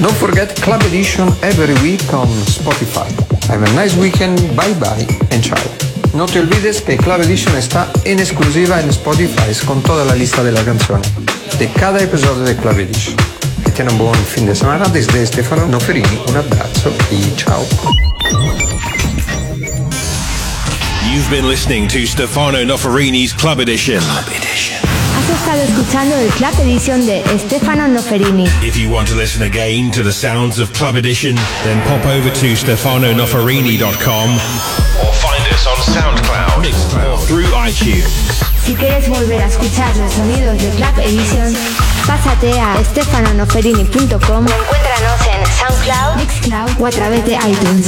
Don't forget Club Edition every week on Spotify. Have a nice weekend, bye bye and ciao. No te olvides que Club Edition está en exclusiva en Spotify con toda la lista de las canciones de cada episodio de Club Edition. Que tengan un buen fin de semana desde Stefano Noferini. Un abrazo y ciao. You've been listening to Stefano Noferini's Club Edition. Has estado escuchando el Club Edition de Stefano Noferini. If you want to listen again to the sounds of Club Edition, then pop over to stefanonoferini.com or find us on SoundCloud or through iTunes. Si quieres volver a escuchar los sonidos de Club Edition, pásate a stefanonoferini.com o encuéntranos en SoundCloud, Mixcloud o a través de iTunes.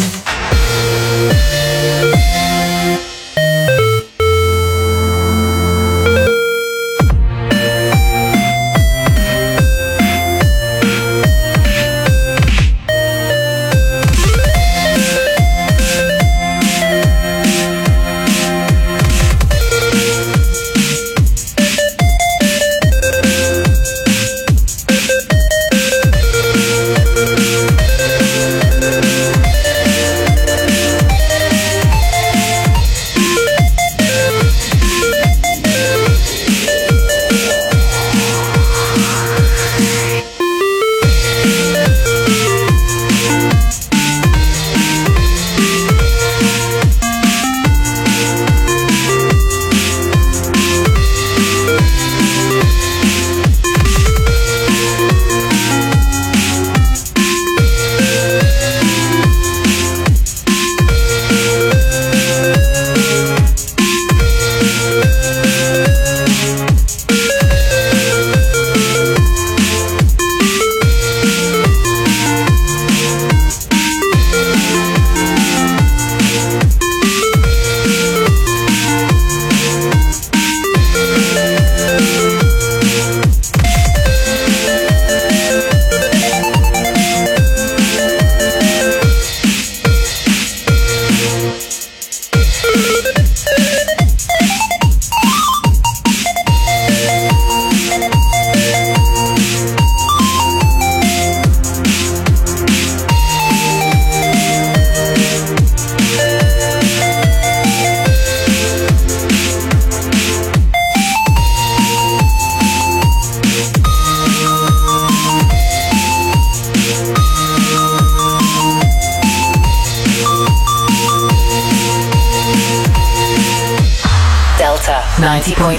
Delta 90.3.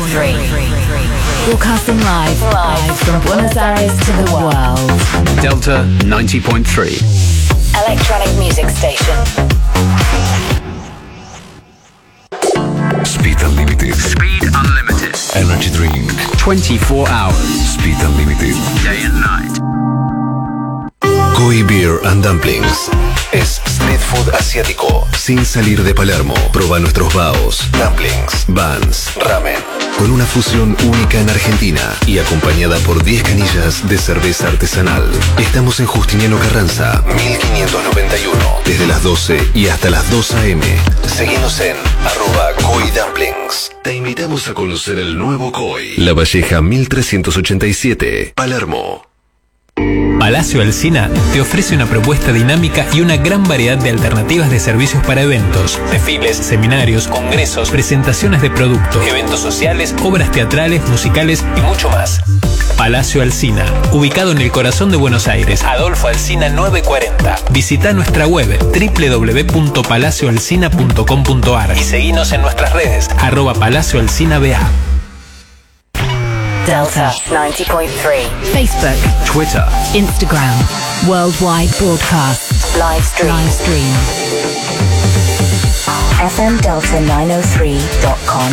Broadcasting live from Buenos Aires to the world. Delta 90.3. Electronic music station. Speed Unlimited. Speed Unlimited. Energy Drink. 24 hours. Speed Unlimited. Day and night. Koi Beer and Dumplings. Es street food asiático sin salir de Palermo. Proba nuestros baos, dumplings, buns, ramen. Con una fusión única en Argentina y acompañada por 10 canillas de cerveza artesanal. Estamos en Justiniano Carranza, 1591. Desde las 12 y hasta las 2 a.m. Seguinos en @KoiDumplings. Te invitamos a conocer el nuevo Koi. La Valleja 1387, Palermo. Palacio Alsina te ofrece una propuesta dinámica y una gran variedad de alternativas de servicios para eventos, desfiles, seminarios, congresos, presentaciones de productos, eventos sociales, obras teatrales, musicales y mucho más. Palacio Alsina, ubicado en el corazón de Buenos Aires, Adolfo Alsina 940. Visita nuestra web www.palacioalsina.com.ar y seguinos en nuestras redes @palacioalsina.ba. Delta 90.3. Facebook, Twitter, Instagram. Worldwide broadcast. Live stream. FMDelta903.com.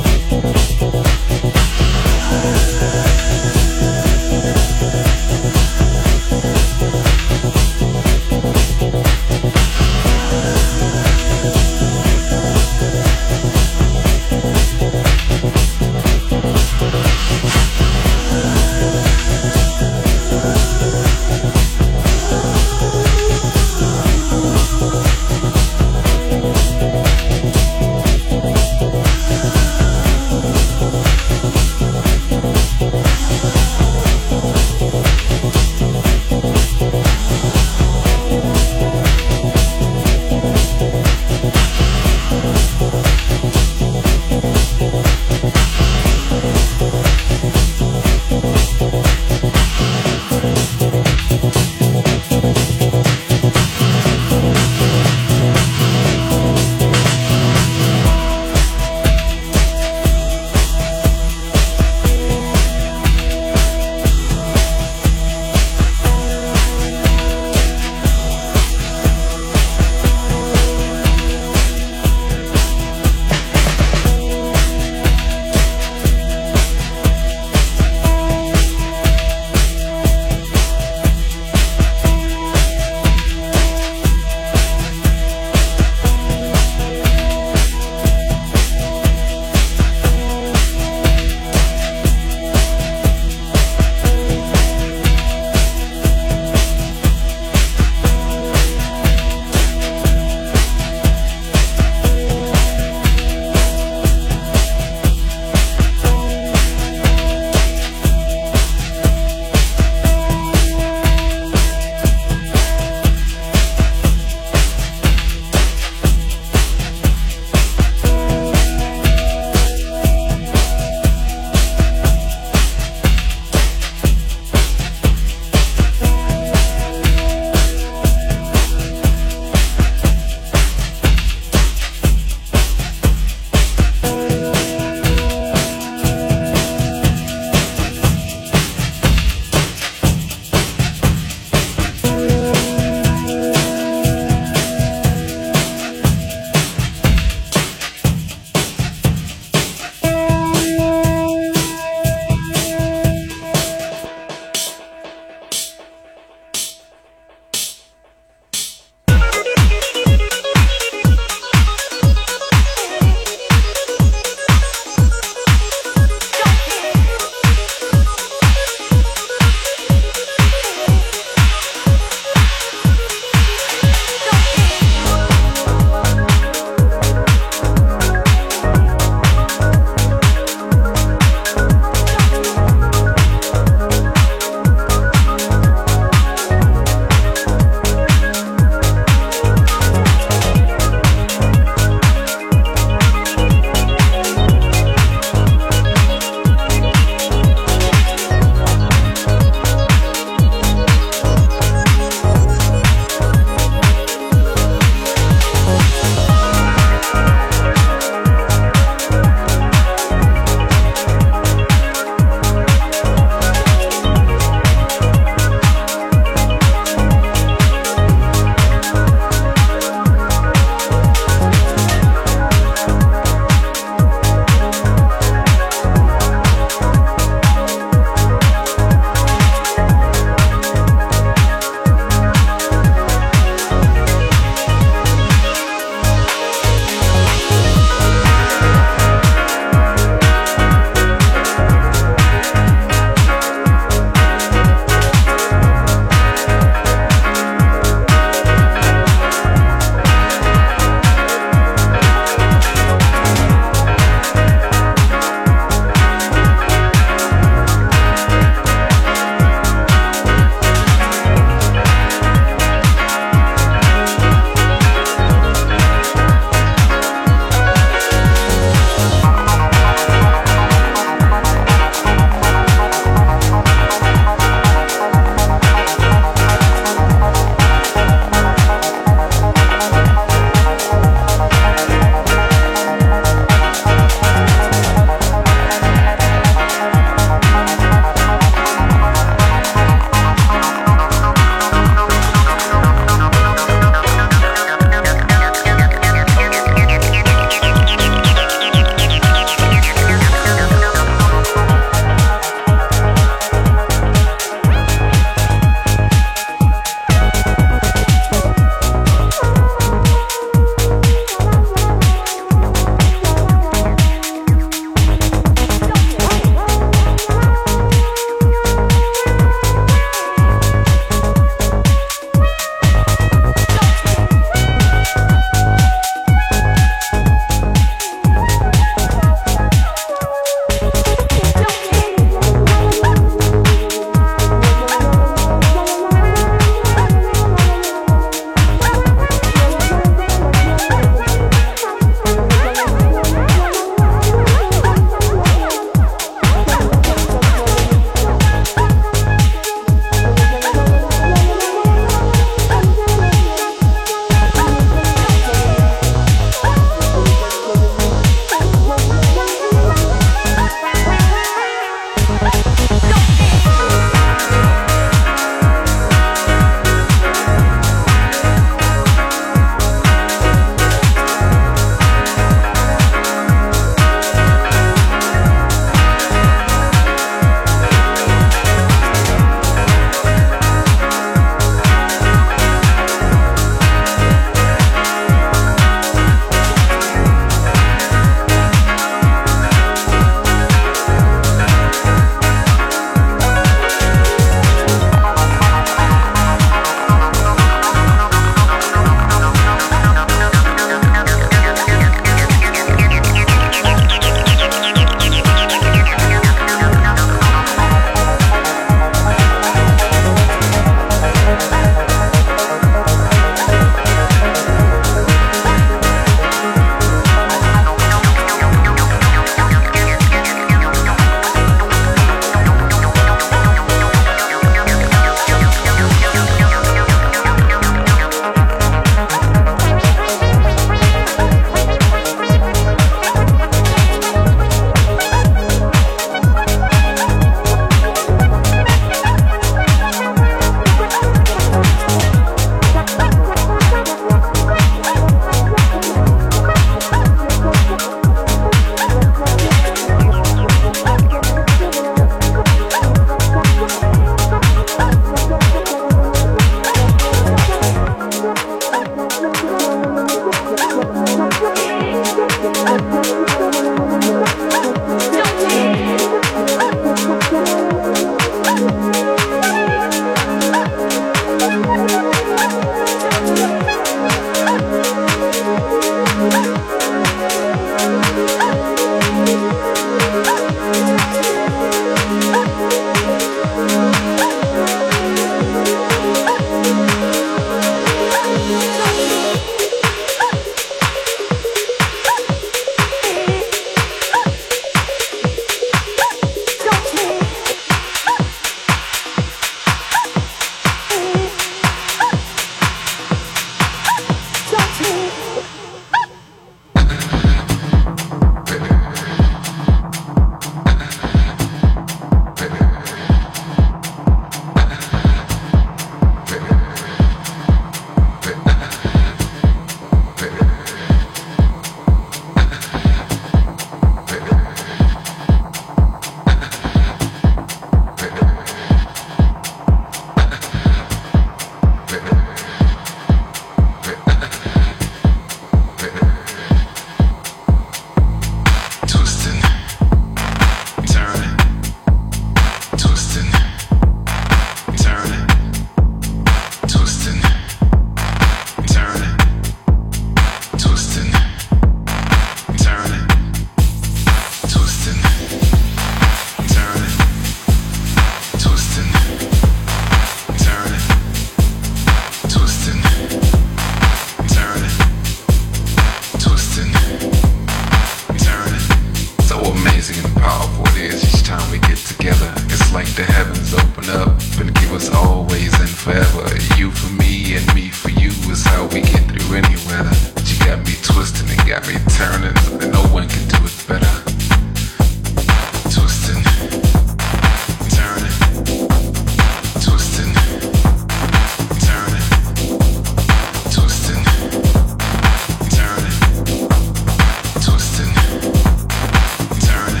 forever. You for me and me for you is how we get through any weather. But you got me twisting and got me turning, and no one can do it better. Twisting, turning, twisting, turning, twisting, turning, twisting, turning.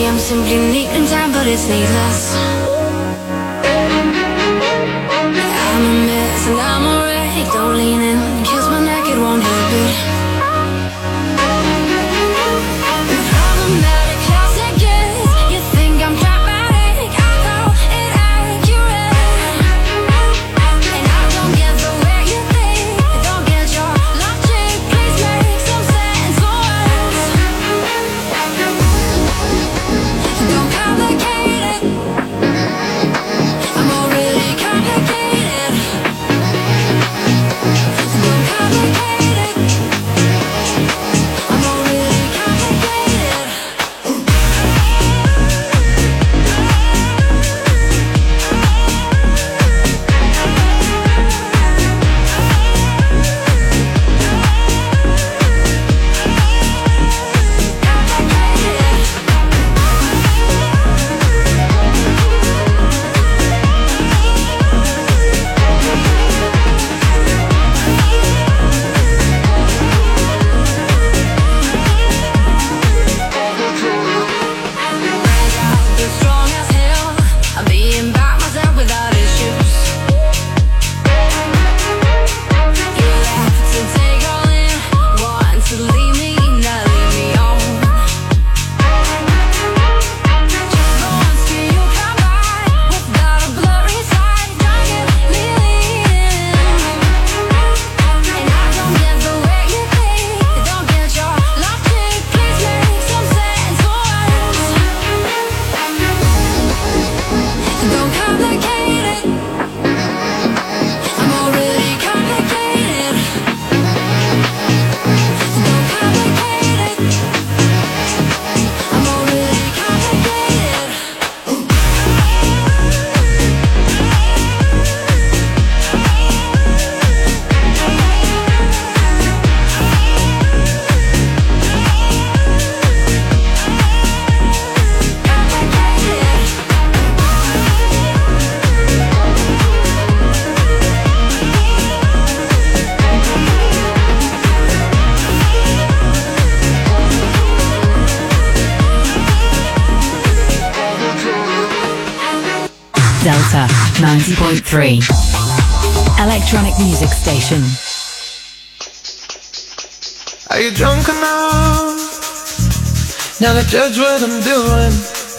I'm simply needing time, but it's needless. I'm a mess and I'm a wreck. Don't lean in, kiss my neck, it won't help it. Problematic classic is, you think I'm dramatic, I call it accurate. And I don't get the way you think, I don't get your logic, please make some sense for us. Don't complicate it, I'm already complicated. Don't complicate it, I'm already complicated. You're strong as hell, I'm being by myself without issues. You have to take all in, want to leave me, not leave me on. Just once can you come by, without a blurry side, don't get me leading. And I don't get the way you think, I don't get your logic, please make some sense for us. Don't complicate it, I'm already complicated. Don't complicate it, I'm already complicated. Delta 90.3. Electronic music station. Are you drunk enough now to judge what I'm doing?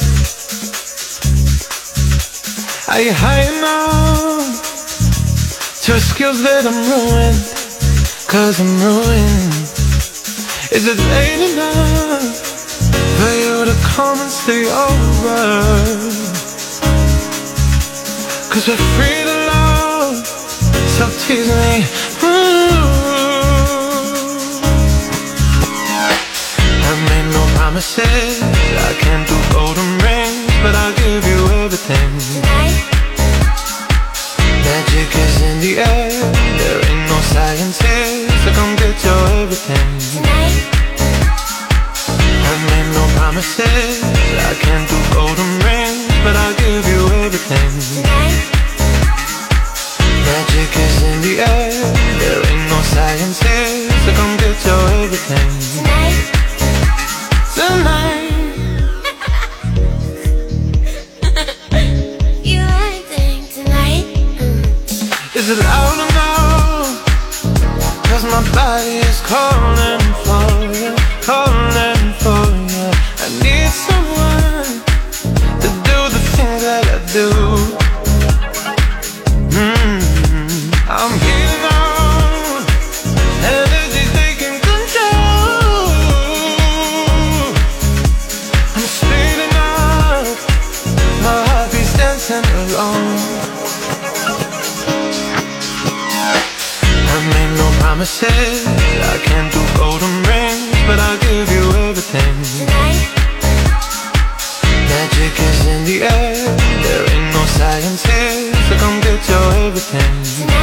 Are you high enough to excuse that I'm ruined? Cause I'm ruined. Is it late enough for you to come and stay over? Cause we're free to love, so tease me. I've made no promises, I can't do golden rings, but I'll give you everything. Magic is in the air, there ain't no science here, so come get your everything. I've made no promises, I can't do golden rings, but I'll give you everything. Magic is in the air, there ain't no science here, so come get your everything. Tonight. You anything tonight? Is it loud enough? Cause my body is calling for you, calling for you. I need someone to do the things that I do. I'm healing on, energy's taking control. I'm speeding up, my heart beats dancing alone. I've made no promises, I can't do golden rings, but I'll give you everything. Magic is in the air, there ain't no science here, so come get your everything.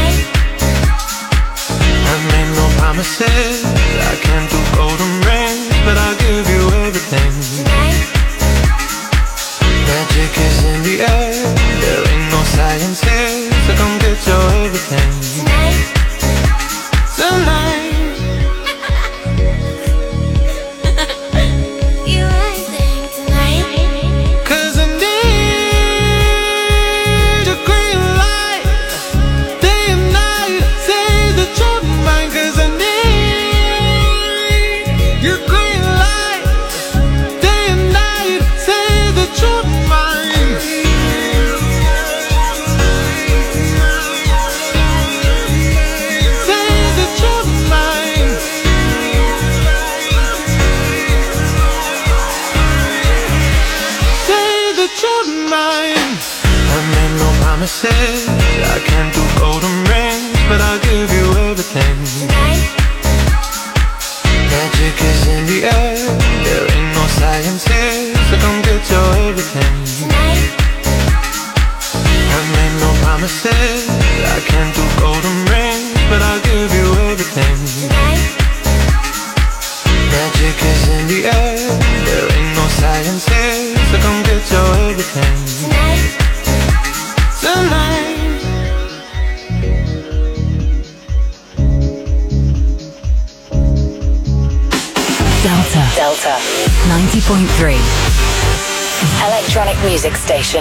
I've made no promises, I can't do golden rings, but I'll give you everything. Magic is in the air, there ain't no science here, so come get your everything. Tonight. You anything tonight? your mind. I made no promises, I can't do golden rings, but I'll give you everything. Magic is in the air, there ain't no science here, so come get your everything. I've made no promises, I can't do golden rings, but I'll give you everything. Magic is in the air, there ain't no science here, so come get your everything. Tonight. Delta 90.3 Electronic Music Station.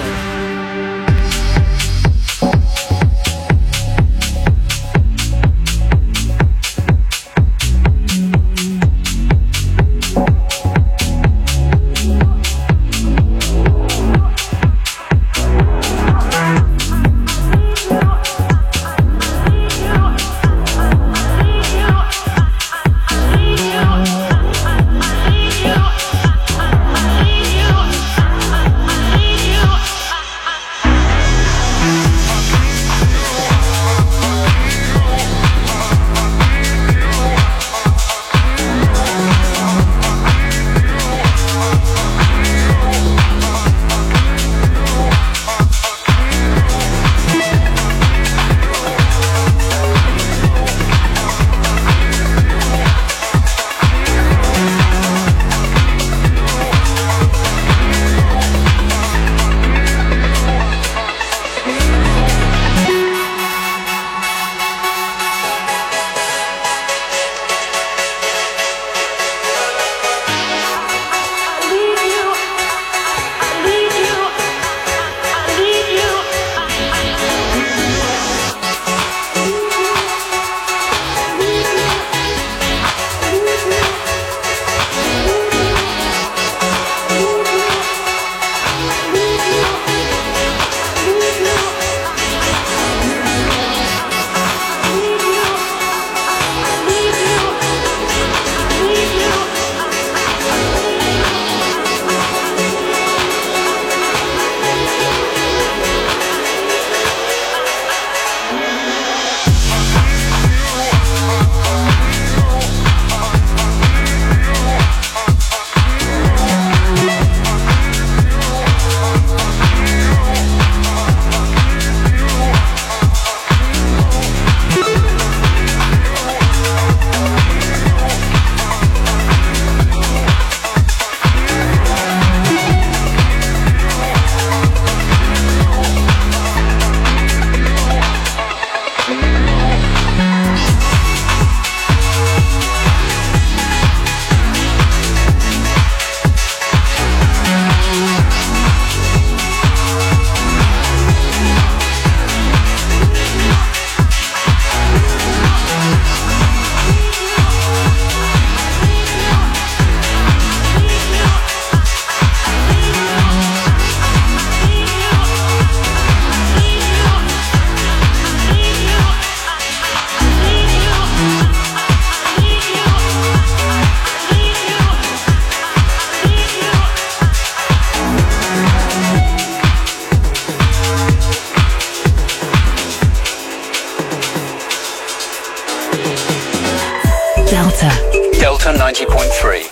Delta 90.3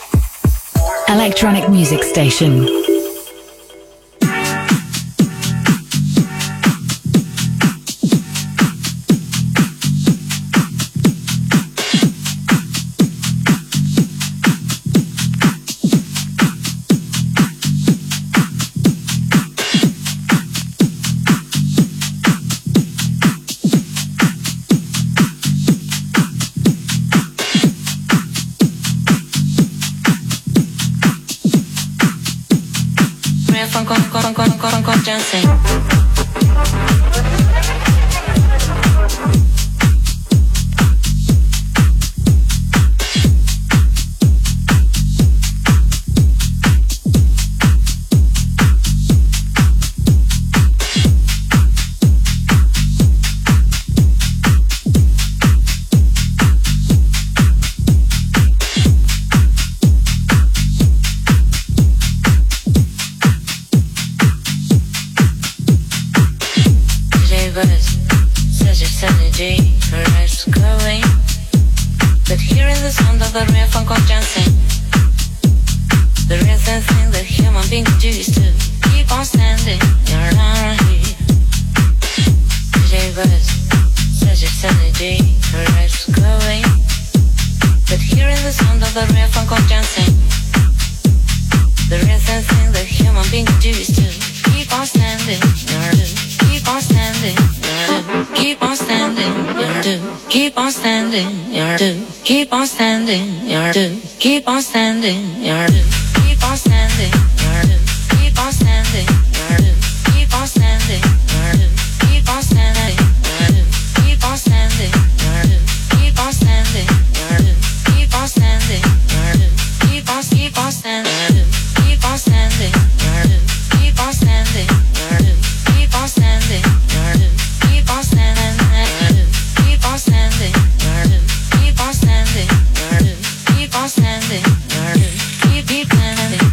Electronic Music Station. the real funk of dancing. The reason thing that human beings do is to keep on standing around here. Today was such a sunny day, her eyes glowing. But hearing the sound of the real funk of dancing, the reason thing that human beings do is to keep on standing, keep on standing, keep on standing, keep on standing, keep on standing, keep on standing, keep on standing, keep on standing, keep on standing, keep on standing, keep on standing, keep on standing, keep on standing, keep on keep on standing, keep on standing, keep on standing, keep on standing, keep on standing, keep on standing, keep on standing, keep on standing, keep standing.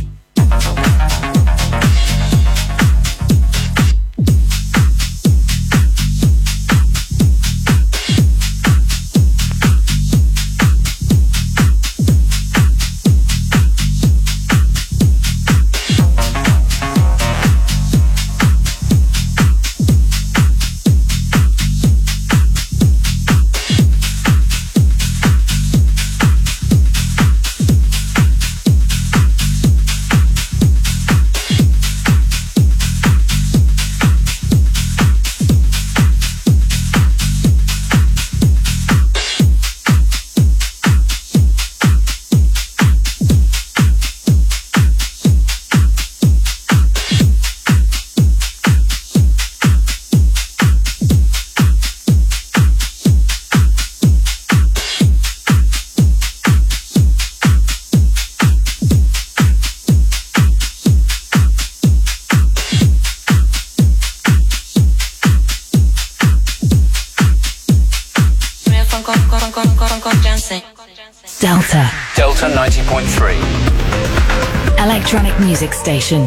Delta 90.3. Electronic music station.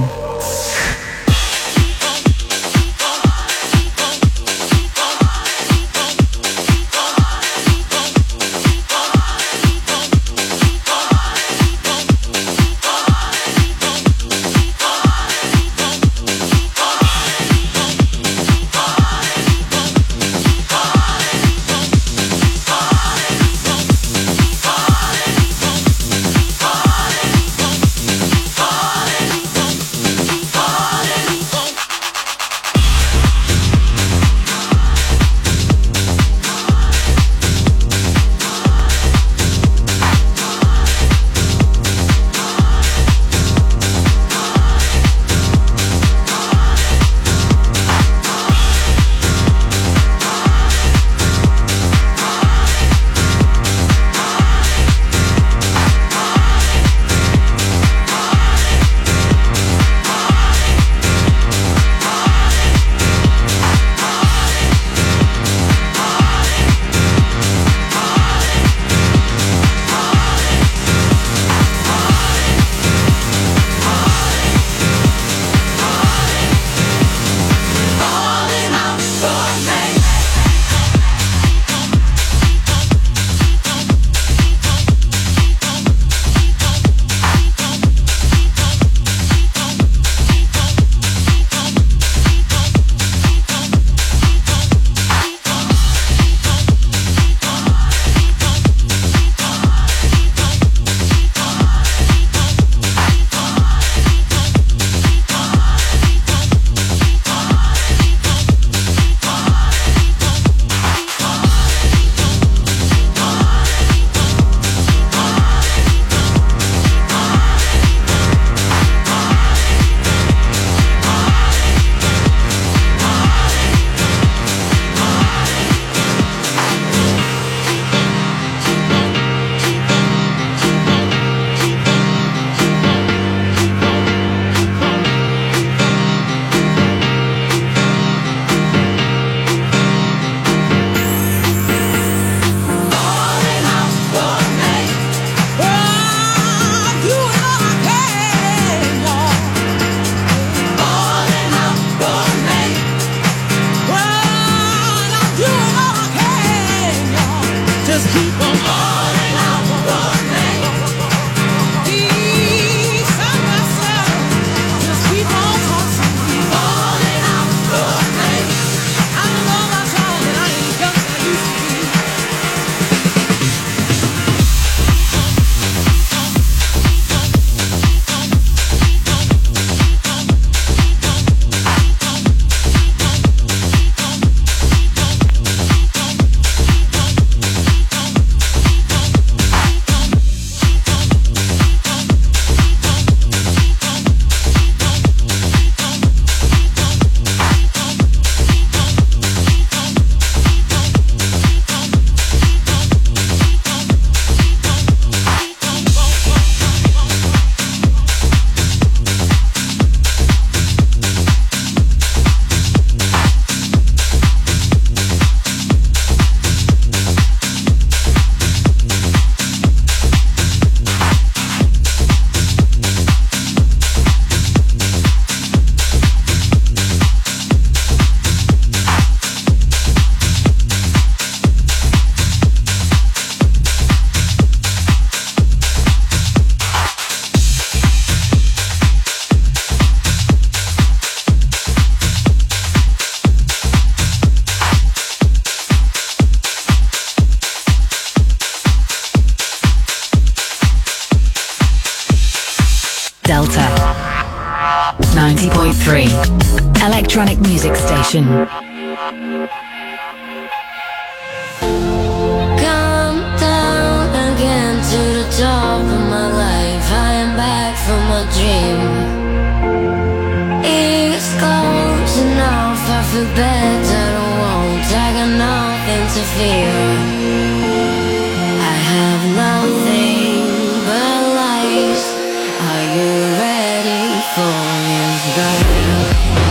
Electronic Music Station. Come down again to the top of my life. I am back from a dream. It's close enough, I feel better, I won't. I got nothing to fear. I have nothing but lies. Are you ready for his bride?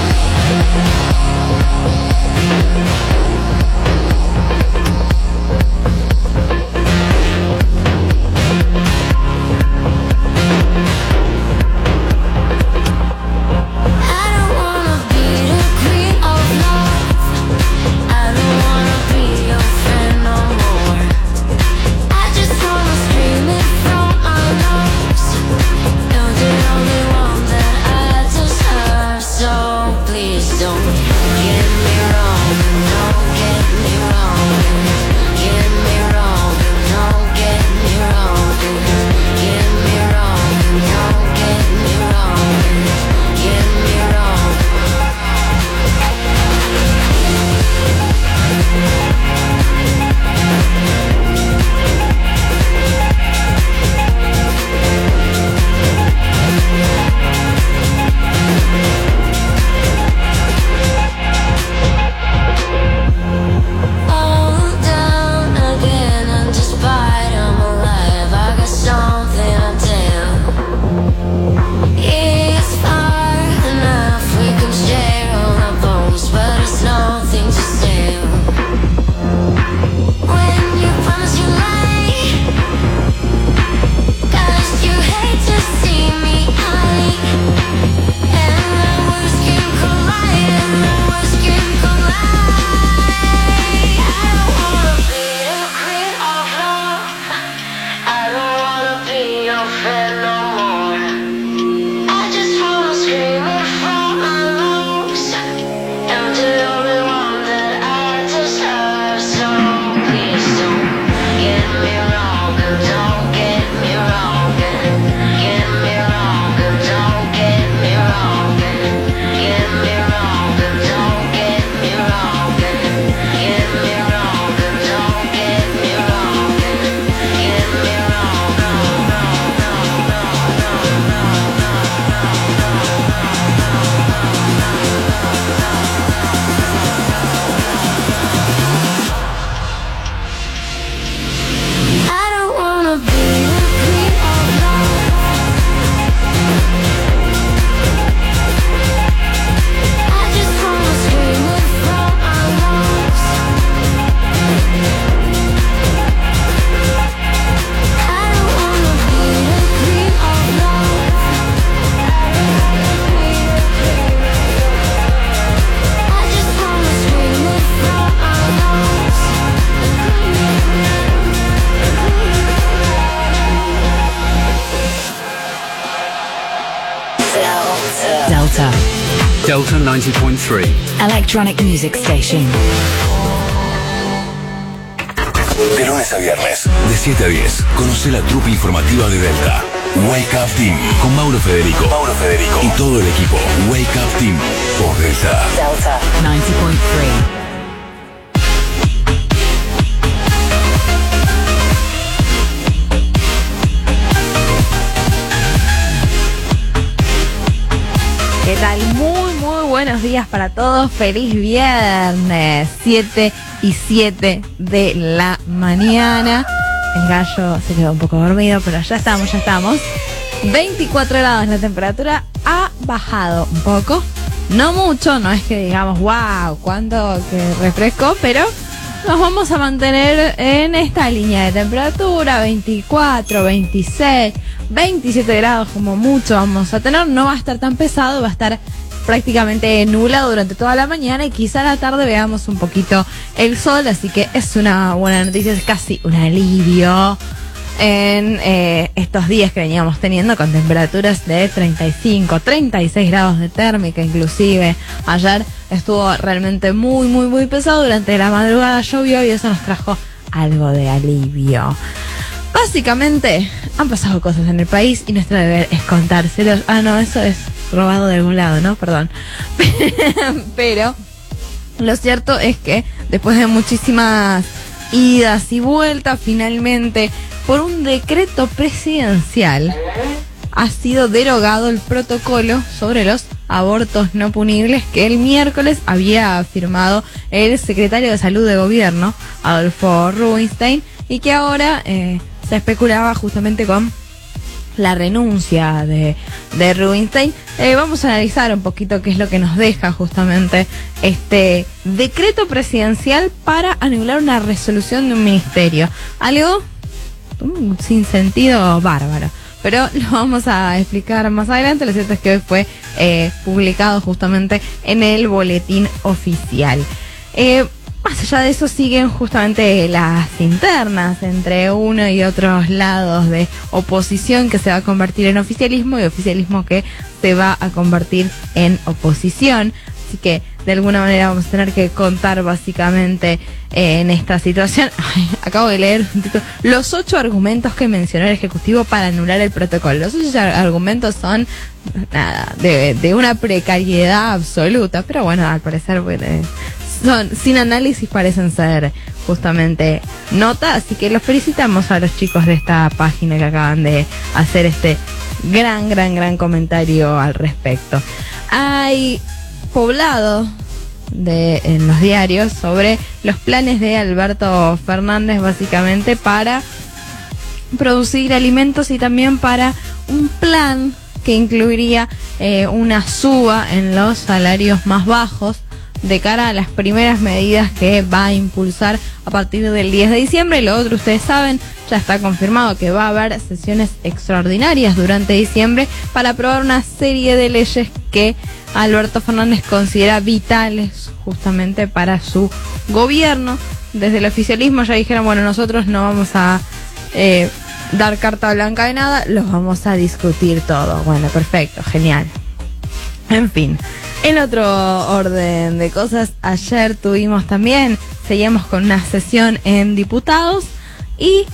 Delta 90.3. Electronic Music Station. De lunes a viernes, de 7 a 10, conoce la trupe informativa de Delta. Wake Up Team, con Mauro Federico. Y todo el equipo. Wake Up Team, por Delta. Delta 90.3. ¿Qué tal? Muy buenos días para todos. Feliz viernes, 7:07 de la mañana. El gallo se quedó un poco dormido, pero ya estamos. 24 grados la temperatura, ha bajado un poco. No mucho, no es que digamos, wow, cuánto que refresco, pero nos vamos a mantener en esta línea de temperatura, 24, 26, 27 grados como mucho vamos a tener. No va a estar tan pesado, va a estar prácticamente nublado durante toda la mañana y quizá a la tarde veamos un poquito el sol, así que es una buena noticia, es casi un alivio en estos días que veníamos teniendo con temperaturas de 35, 36 grados de térmica inclusive. Ayer estuvo realmente muy pesado, durante la madrugada llovió y eso nos trajo algo de alivio. Básicamente han pasado cosas en el país y nuestro deber es contárselos. Ah, no, eso es robado de algún lado, ¿no? Perdón. Pero lo cierto es que después de muchísimas idas y vueltas, finalmente, por un decreto presidencial, ha sido derogado el protocolo sobre los abortos no punibles que el miércoles había firmado el secretario de Salud de Gobierno, Adolfo Rubinstein, y que ahora se especulaba justamente con la renuncia de Rubinstein. Vamos a analizar un poquito qué es lo que nos deja justamente este decreto presidencial para anular una resolución de un ministerio. Algo sin sentido bárbaro, pero lo vamos a explicar más adelante. Lo cierto es que hoy fue publicado justamente en el boletín oficial. Más allá de eso siguen justamente las internas entre uno y otros lados de oposición que se va a convertir en oficialismo y oficialismo que se va a convertir en oposición. Así que de alguna manera vamos a tener que contar básicamente en esta situación. Ay, acabo de leer un título. Los 8 argumentos que mencionó el Ejecutivo para anular el protocolo. Los 8 argumentos son nada, de una precariedad absoluta, pero bueno, al parecer son sin análisis, parecen ser justamente nota, así que los felicitamos a los chicos de esta página que acaban de hacer este gran comentario al respecto. Hay poblado en los diarios sobre los planes de Alberto Fernández básicamente para producir alimentos y también para un plan que incluiría una suba en los salarios más bajos de cara a las primeras medidas que va a impulsar a partir del 10 de diciembre. Y lo otro, ustedes saben, ya está confirmado que va a haber sesiones extraordinarias durante diciembre para aprobar una serie de leyes que Alberto Fernández considera vitales justamente para su gobierno. Desde el oficialismo ya dijeron, bueno, nosotros no vamos a dar carta blanca de nada, los vamos a discutir todo. Bueno, perfecto, genial. En fin, en otro orden de cosas, ayer seguíamos con una sesión en diputados y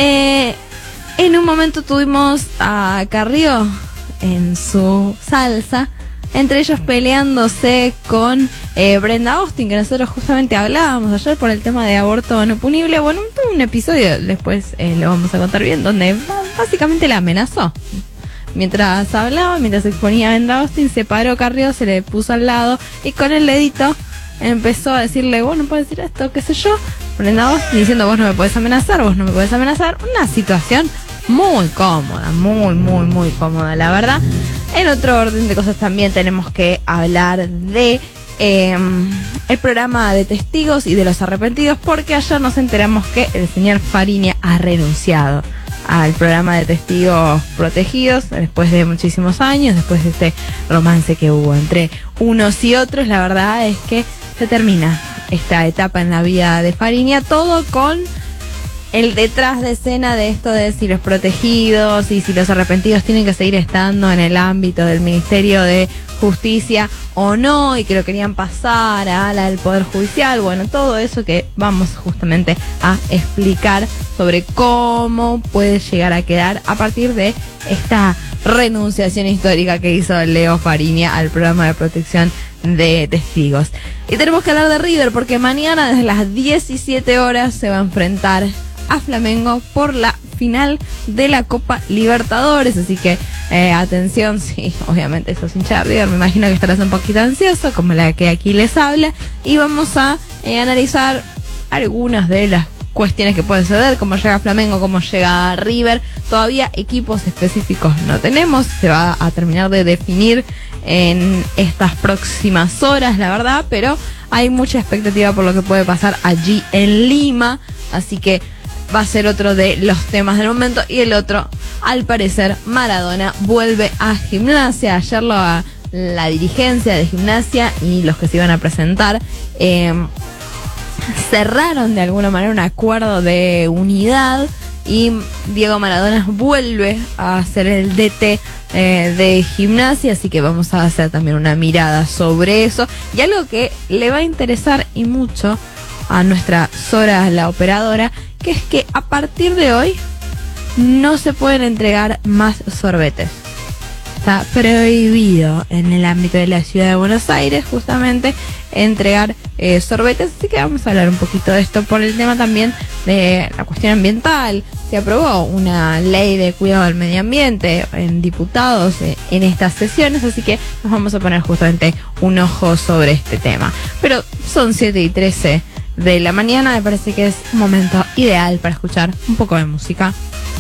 en un momento tuvimos a Carrió en su salsa, entre ellos peleándose con Brenda Austin, que nosotros justamente hablábamos ayer por el tema de aborto no punible. Bueno, un episodio, después lo vamos a contar bien, donde básicamente la amenazó. Mientras hablaba, mientras se exponía a Brenda Austin, se paró Carrió, se le puso al lado y con el dedito empezó a decirle, vos no puedes decir esto, qué sé yo. Brenda Austin diciendo, vos no me podés amenazar, vos no me podés amenazar. Una situación muy cómoda, muy cómoda, la verdad. En otro orden de cosas también tenemos que hablar de el programa de testigos y de los arrepentidos, porque ayer nos enteramos que el señor Fariña ha renunciado al programa de testigos protegidos después de muchísimos años, después de este romance que hubo entre unos y otros. La verdad es que se termina esta etapa en la vida de Fariña, todo con el detrás de escena de esto de si los protegidos y si los arrepentidos tienen que seguir estando en el ámbito del Ministerio de Justicia o no, y que lo querían pasar al Poder Judicial. Bueno, todo eso que vamos justamente a explicar sobre cómo puede llegar a quedar a partir de esta renunciación histórica que hizo Leo Fariña al programa de protección de testigos. Y tenemos que hablar de River, porque mañana desde las 17 horas se va a enfrentar a Flamengo por la final de la Copa Libertadores, así que atención, sí, obviamente sos hincha de River, me imagino que estarás un poquito ansioso, como la que aquí les habla, y vamos a analizar algunas de las cuestiones que pueden suceder, cómo llega Flamengo, cómo llega River. Todavía equipos específicos no tenemos, se va a terminar de definir en estas próximas horas, la verdad, pero hay mucha expectativa por lo que puede pasar allí en Lima, así que va a ser otro de los temas del momento. Y el otro, al parecer, Maradona vuelve a Gimnasia. Ayer la dirigencia de Gimnasia y los que se iban a presentar cerraron de alguna manera un acuerdo de unidad y Diego Maradona vuelve a ser el DT de Gimnasia, así que vamos a hacer también una mirada sobre eso. Y algo que le va a interesar y mucho a nuestra Sora, la operadora, que es que a partir de hoy no se pueden entregar más sorbetes. está prohibido en el ámbito de la ciudad de Buenos Aires justamente entregar sorbetes, así que vamos a hablar un poquito de esto por el tema también de la cuestión ambiental. Se aprobó una ley de cuidado del medio ambiente en diputados en estas sesiones, así que nos vamos a poner justamente un ojo sobre este tema. Pero son 7:13 de la mañana, me parece que es un momento ideal para escuchar un poco de música.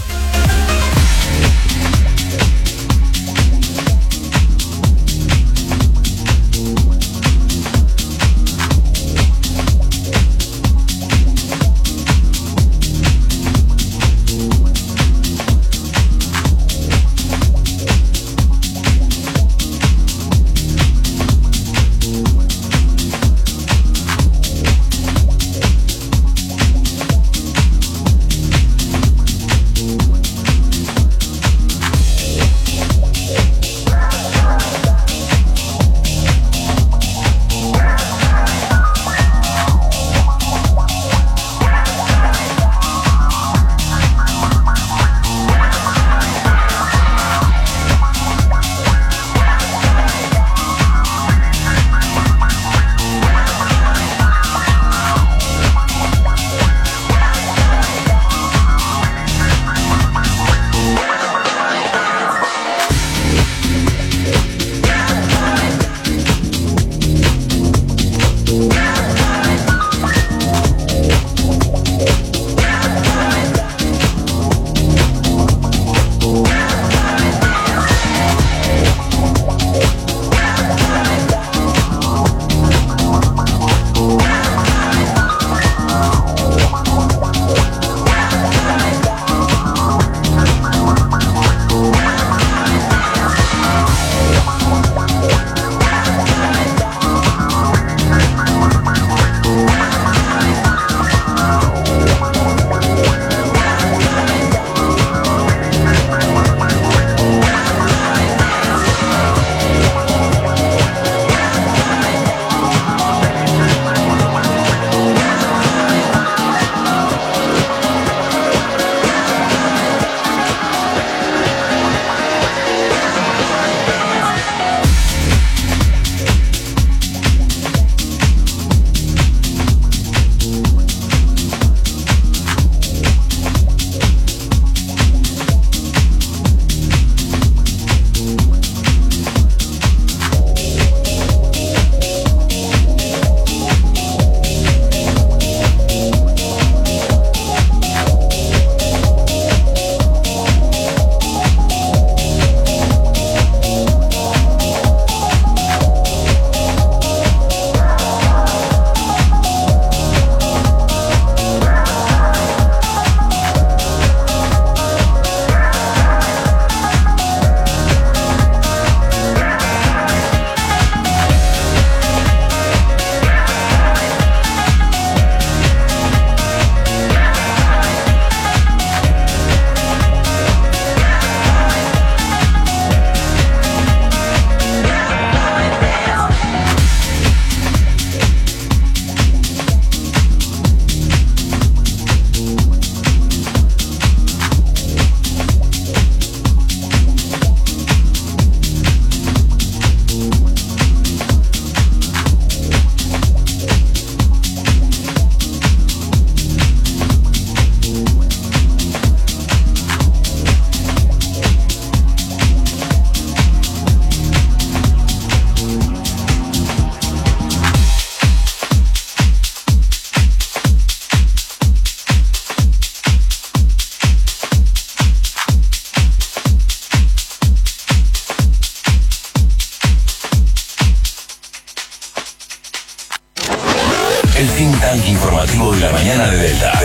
El think tank informativo de la mañana de Delta.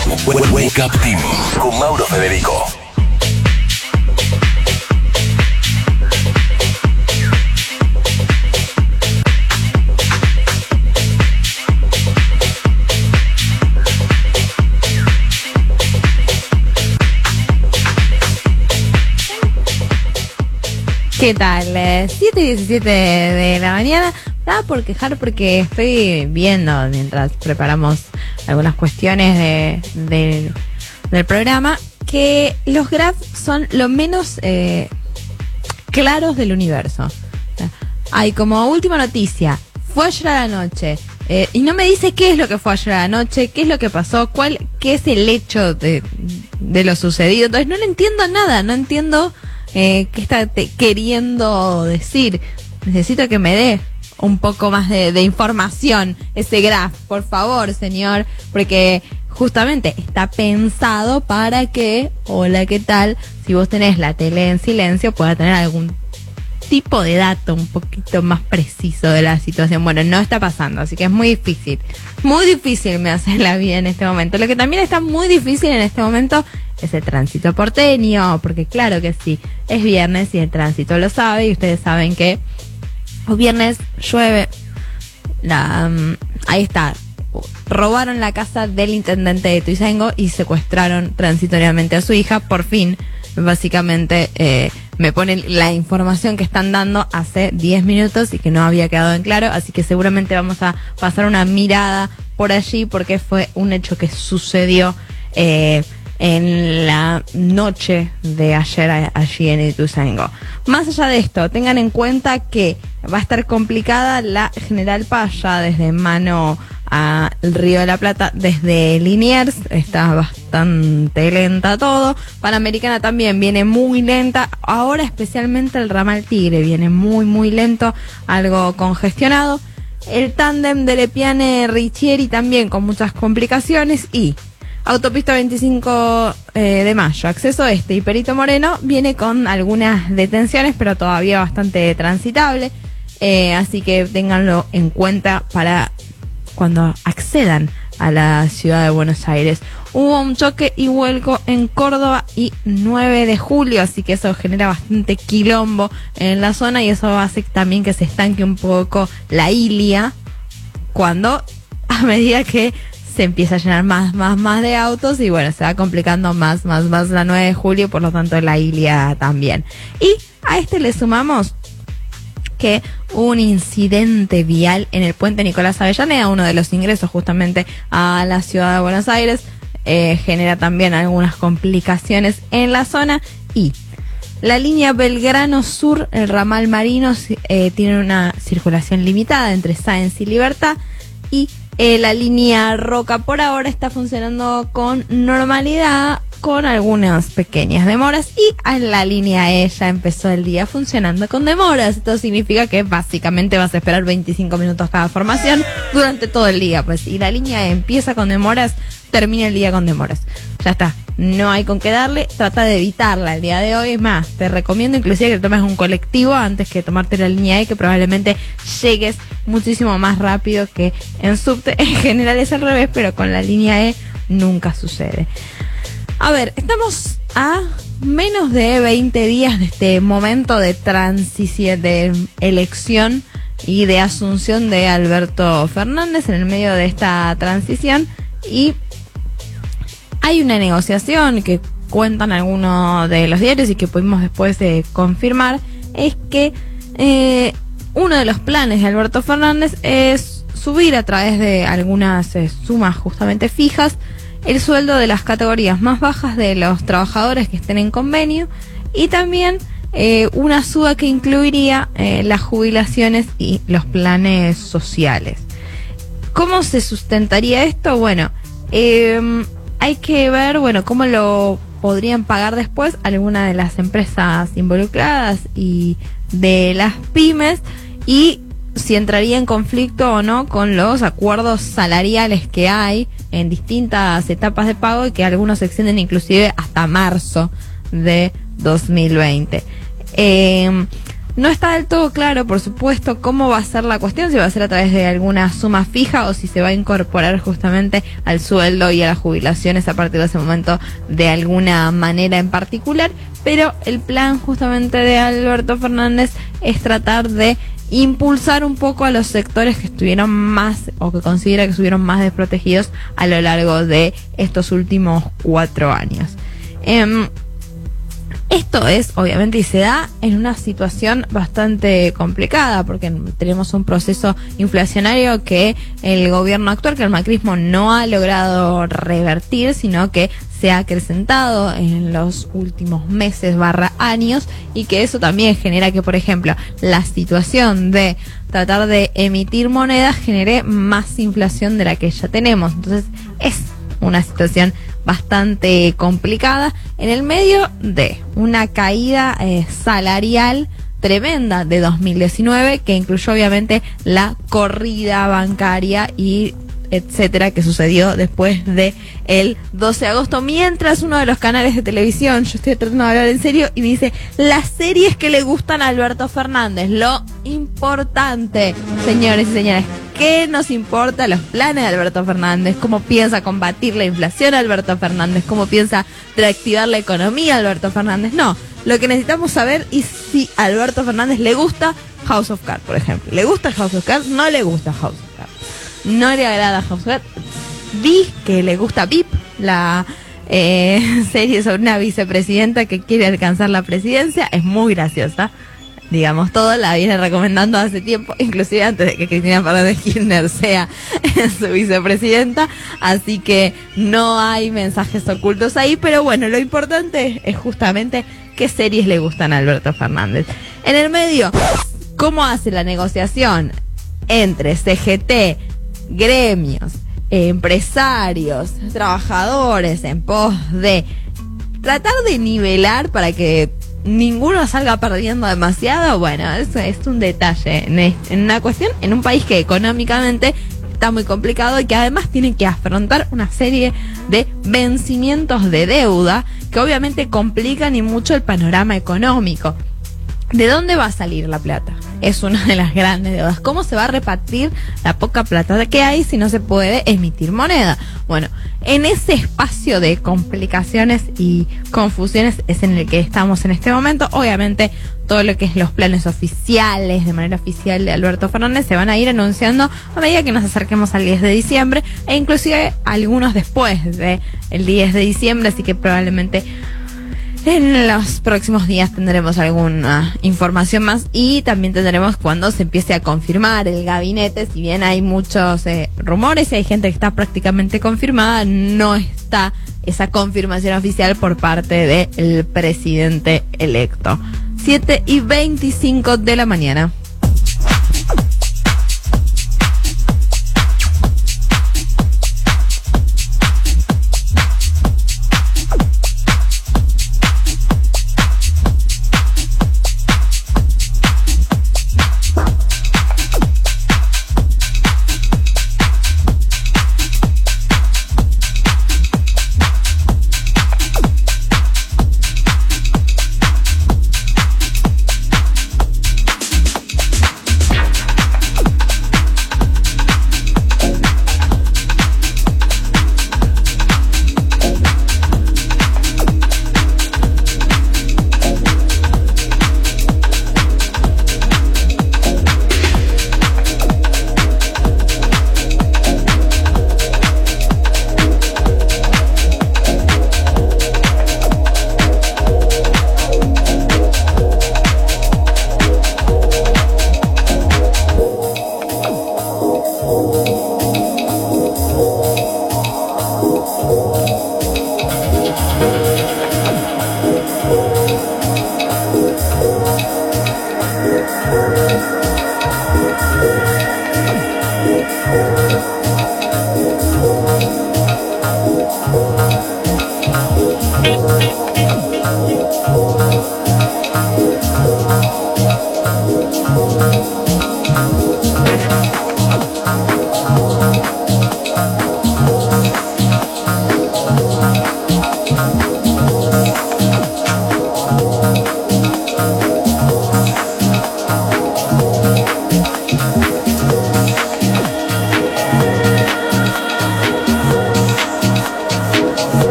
Wake Up Team con Mauro Federico. ¿Qué tal? 7:17 de la mañana. Estaba por quejar porque estoy viendo, mientras preparamos algunas cuestiones del programa, que los grabs son lo menos claros del universo. O sea, hay como última noticia, fue ayer a la noche, y no me dice qué es lo que fue ayer a la noche, qué es lo que pasó, qué es el hecho de lo sucedido. Entonces no le entiendo nada, no entiendo qué está queriendo decir. Necesito que me dé un poco más de información, ese graph, por favor, señor, porque justamente está pensado para que, hola, ¿qué tal? Si vos tenés la tele en silencio, pueda tener algún tipo de dato un poquito más preciso de la situación. Bueno, no está pasando, así que es muy difícil me hace la vida en este momento. Lo que también está muy difícil en este momento es el tránsito porteño, porque claro que sí, es viernes y el tránsito lo sabe, y ustedes saben que los viernes llueve. Ahí está, robaron la casa del intendente de Ituzaingó y secuestraron transitoriamente a su hija. Por fin, básicamente, me ponen la información que están dando hace 10 minutos y que no había quedado en claro, así que seguramente vamos a pasar una mirada por allí, porque fue un hecho que sucedió en la noche de ayer allí en Ituzaingó. Más allá de esto, tengan en cuenta que va a estar complicada la General Paz ya desde Mano al Río de la Plata, desde Liniers, está bastante lenta todo. Panamericana también viene muy lenta, ahora especialmente el ramal Tigre viene muy lento, algo congestionado. El tándem de Lepiane Richieri también con muchas complicaciones, y autopista 25 de Mayo, acceso este y Perito Moreno viene con algunas detenciones, pero todavía bastante transitable, así que ténganlo en cuenta para cuando accedan a la ciudad de Buenos Aires. Hubo un choque y vuelco en Córdoba y 9 de julio, así que eso genera bastante quilombo en la zona, y eso hace también que se estanque un poco la Ilia cuando, a medida que se empieza a llenar más de autos, y bueno, se va complicando más la 9 de julio, por lo tanto la Ilia también. Y a este le sumamos que hubo un incidente vial en el puente Nicolás Avellaneda, uno de los ingresos justamente a la ciudad de Buenos Aires, genera también algunas complicaciones en la zona. Y la línea Belgrano Sur, el ramal Marino, tiene una circulación limitada entre Sáenz y Libertad, y la línea Roca por ahora está funcionando con normalidad, con algunas pequeñas demoras, y en la línea E ya empezó el día funcionando con demoras. Esto significa que básicamente vas a esperar 25 minutos cada formación durante todo el día, pues, y la línea E empieza con demoras, termina el día con demoras. Ya está, no hay con qué darle, trata de evitarla el día de hoy. Es más, te recomiendo inclusive que tomes un colectivo antes que tomarte la línea E, que probablemente llegues muchísimo más rápido que en subte. En general es al revés, pero con la línea E nunca sucede. A ver, estamos a menos de 20 días de este momento de transición, de elección y de asunción de Alberto Fernández en el medio de esta transición, y hay una negociación que cuentan algunos de los diarios y que pudimos después confirmar, es que uno de los planes de Alberto Fernández es subir a través de algunas sumas justamente fijas el sueldo de las categorías más bajas de los trabajadores que estén en convenio, y también una suba que incluiría las jubilaciones y los planes sociales. ¿Cómo se sustentaría esto? Bueno, hay que ver, cómo lo podrían pagar después algunas de las empresas involucradas y de las pymes, y si entraría en conflicto o no con los acuerdos salariales que hay en distintas etapas de pago, y que algunos se extienden inclusive hasta marzo de 2020. No está del todo claro, por supuesto, cómo va a ser la cuestión, si va a ser a través de alguna suma fija o si se va a incorporar justamente al sueldo y a las jubilaciones a partir de ese momento de alguna manera en particular, pero el plan justamente de Alberto Fernández es tratar de impulsar un poco a los sectores que estuvieron más, o que considera que estuvieron más desprotegidos a lo largo de estos últimos 4 años. Esto es, obviamente, y se da en una situación bastante complicada, porque tenemos un proceso inflacionario que el gobierno actual, que el macrismo no ha logrado revertir, sino que se ha acrecentado en los últimos meses / años, y que eso también genera que, por ejemplo, la situación de tratar de emitir monedas genere más inflación de la que ya tenemos. Entonces es una situación bastante complicada en el medio de una caída salarial tremenda de 2019, que incluyó obviamente la corrida bancaria y etcétera, que sucedió después de el 12 de agosto, mientras uno de los canales de televisión, yo estoy tratando de hablar en serio, y me dice, las series que le gustan a Alberto Fernández. Lo importante, señores y señoras, ¿qué nos importa los planes de Alberto Fernández? ¿Cómo piensa combatir la inflación Alberto Fernández? ¿Cómo piensa reactivar la economía Alberto Fernández? No, lo que necesitamos saber es si a Alberto Fernández le gusta House of Cards, por ejemplo. ¿Le gusta House of Cards? No le gusta House of Cards. No le agrada House of Cards. Vi que le gusta VIP, la serie sobre una vicepresidenta que quiere alcanzar la presidencia. Es muy graciosa. Digamos, todo la viene recomendando hace tiempo, inclusive antes de que Cristina Fernández Kirchner sea su vicepresidenta. Así que no hay mensajes ocultos ahí. Pero bueno, lo importante es justamente qué series le gustan a Alberto Fernández. En el medio, ¿cómo hace la negociación entre CGT, gremios, empresarios, trabajadores, en pos de tratar de nivelar para que ninguno salga perdiendo demasiado? Bueno, eso es un detalle en una cuestión, en un país que económicamente está muy complicado y que además tiene que afrontar una serie de vencimientos de deuda que obviamente complican y mucho el panorama económico. ¿De dónde va a salir la plata? Es una de las grandes deudas. ¿Cómo se va a repartir la poca plata que hay si no se puede emitir moneda? Bueno, en ese espacio de complicaciones y confusiones es en el que estamos en este momento. Obviamente, todo lo que es los planes oficiales, de manera oficial, de Alberto Fernández, se van a ir anunciando a medida que nos acerquemos al 10 de diciembre, e inclusive algunos después del 10 de diciembre, así que probablemente en los próximos días tendremos alguna información más, y también tendremos cuando se empiece a confirmar el gabinete. Si bien hay muchos rumores y hay gente que está prácticamente confirmada, no está esa confirmación oficial por parte del presidente electo. 7:25 de la mañana.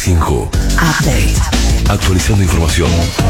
F5. Update. Actualizando información.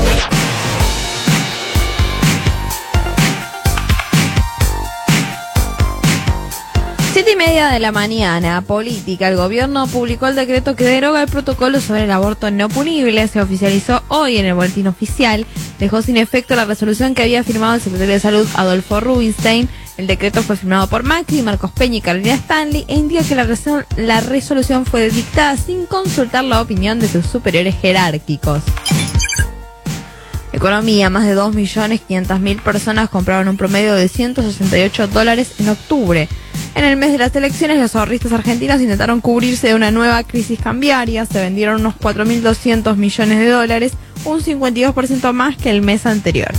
7:30 de la mañana, política. El gobierno publicó el decreto que deroga el protocolo sobre el aborto no punible. Se oficializó hoy en el boletín oficial. Dejó sin efecto la resolución que había firmado el secretario de Salud, Adolfo Rubinstein. El decreto fue firmado por Macri, Marcos Peña y Carolina Stanley e indica que la resolución fue dictada sin consultar la opinión de sus superiores jerárquicos. Economía, más de 2.500.000 personas compraron un promedio de $168 en octubre. En el mes de las elecciones, los ahorristas argentinos intentaron cubrirse de una nueva crisis cambiaria. Se vendieron unos 4.200 millones de dólares, un 52% más que el mes anterior.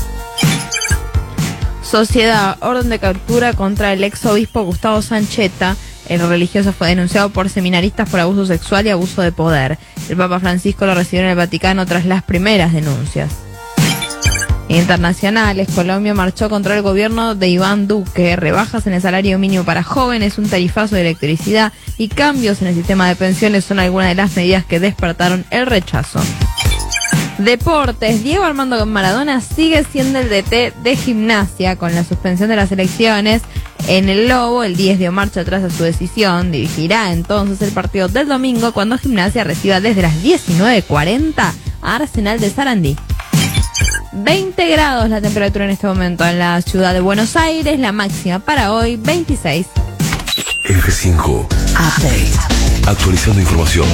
Sociedad, orden de captura contra el ex obispo Gustavo Sancheta. El religioso fue denunciado por seminaristas por abuso sexual y abuso de poder. El Papa Francisco lo recibió en el Vaticano tras las primeras denuncias. Internacionales, Colombia marchó contra el gobierno de Iván Duque. Rebajas en el salario mínimo para jóvenes, un tarifazo de electricidad y cambios en el sistema de pensiones son algunas de las medidas que despertaron el rechazo. Deportes, Diego Armando Maradona sigue siendo el DT de Gimnasia. Con la suspensión de las elecciones en el Lobo, el 10 dio marcha atrás a su decisión. Dirigirá entonces el partido del domingo cuando Gimnasia reciba desde las 19:40 a Arsenal de Sarandí. 20 grados la temperatura en este momento en la ciudad de Buenos Aires, la máxima para hoy 26. F5. Update. Actualizando información.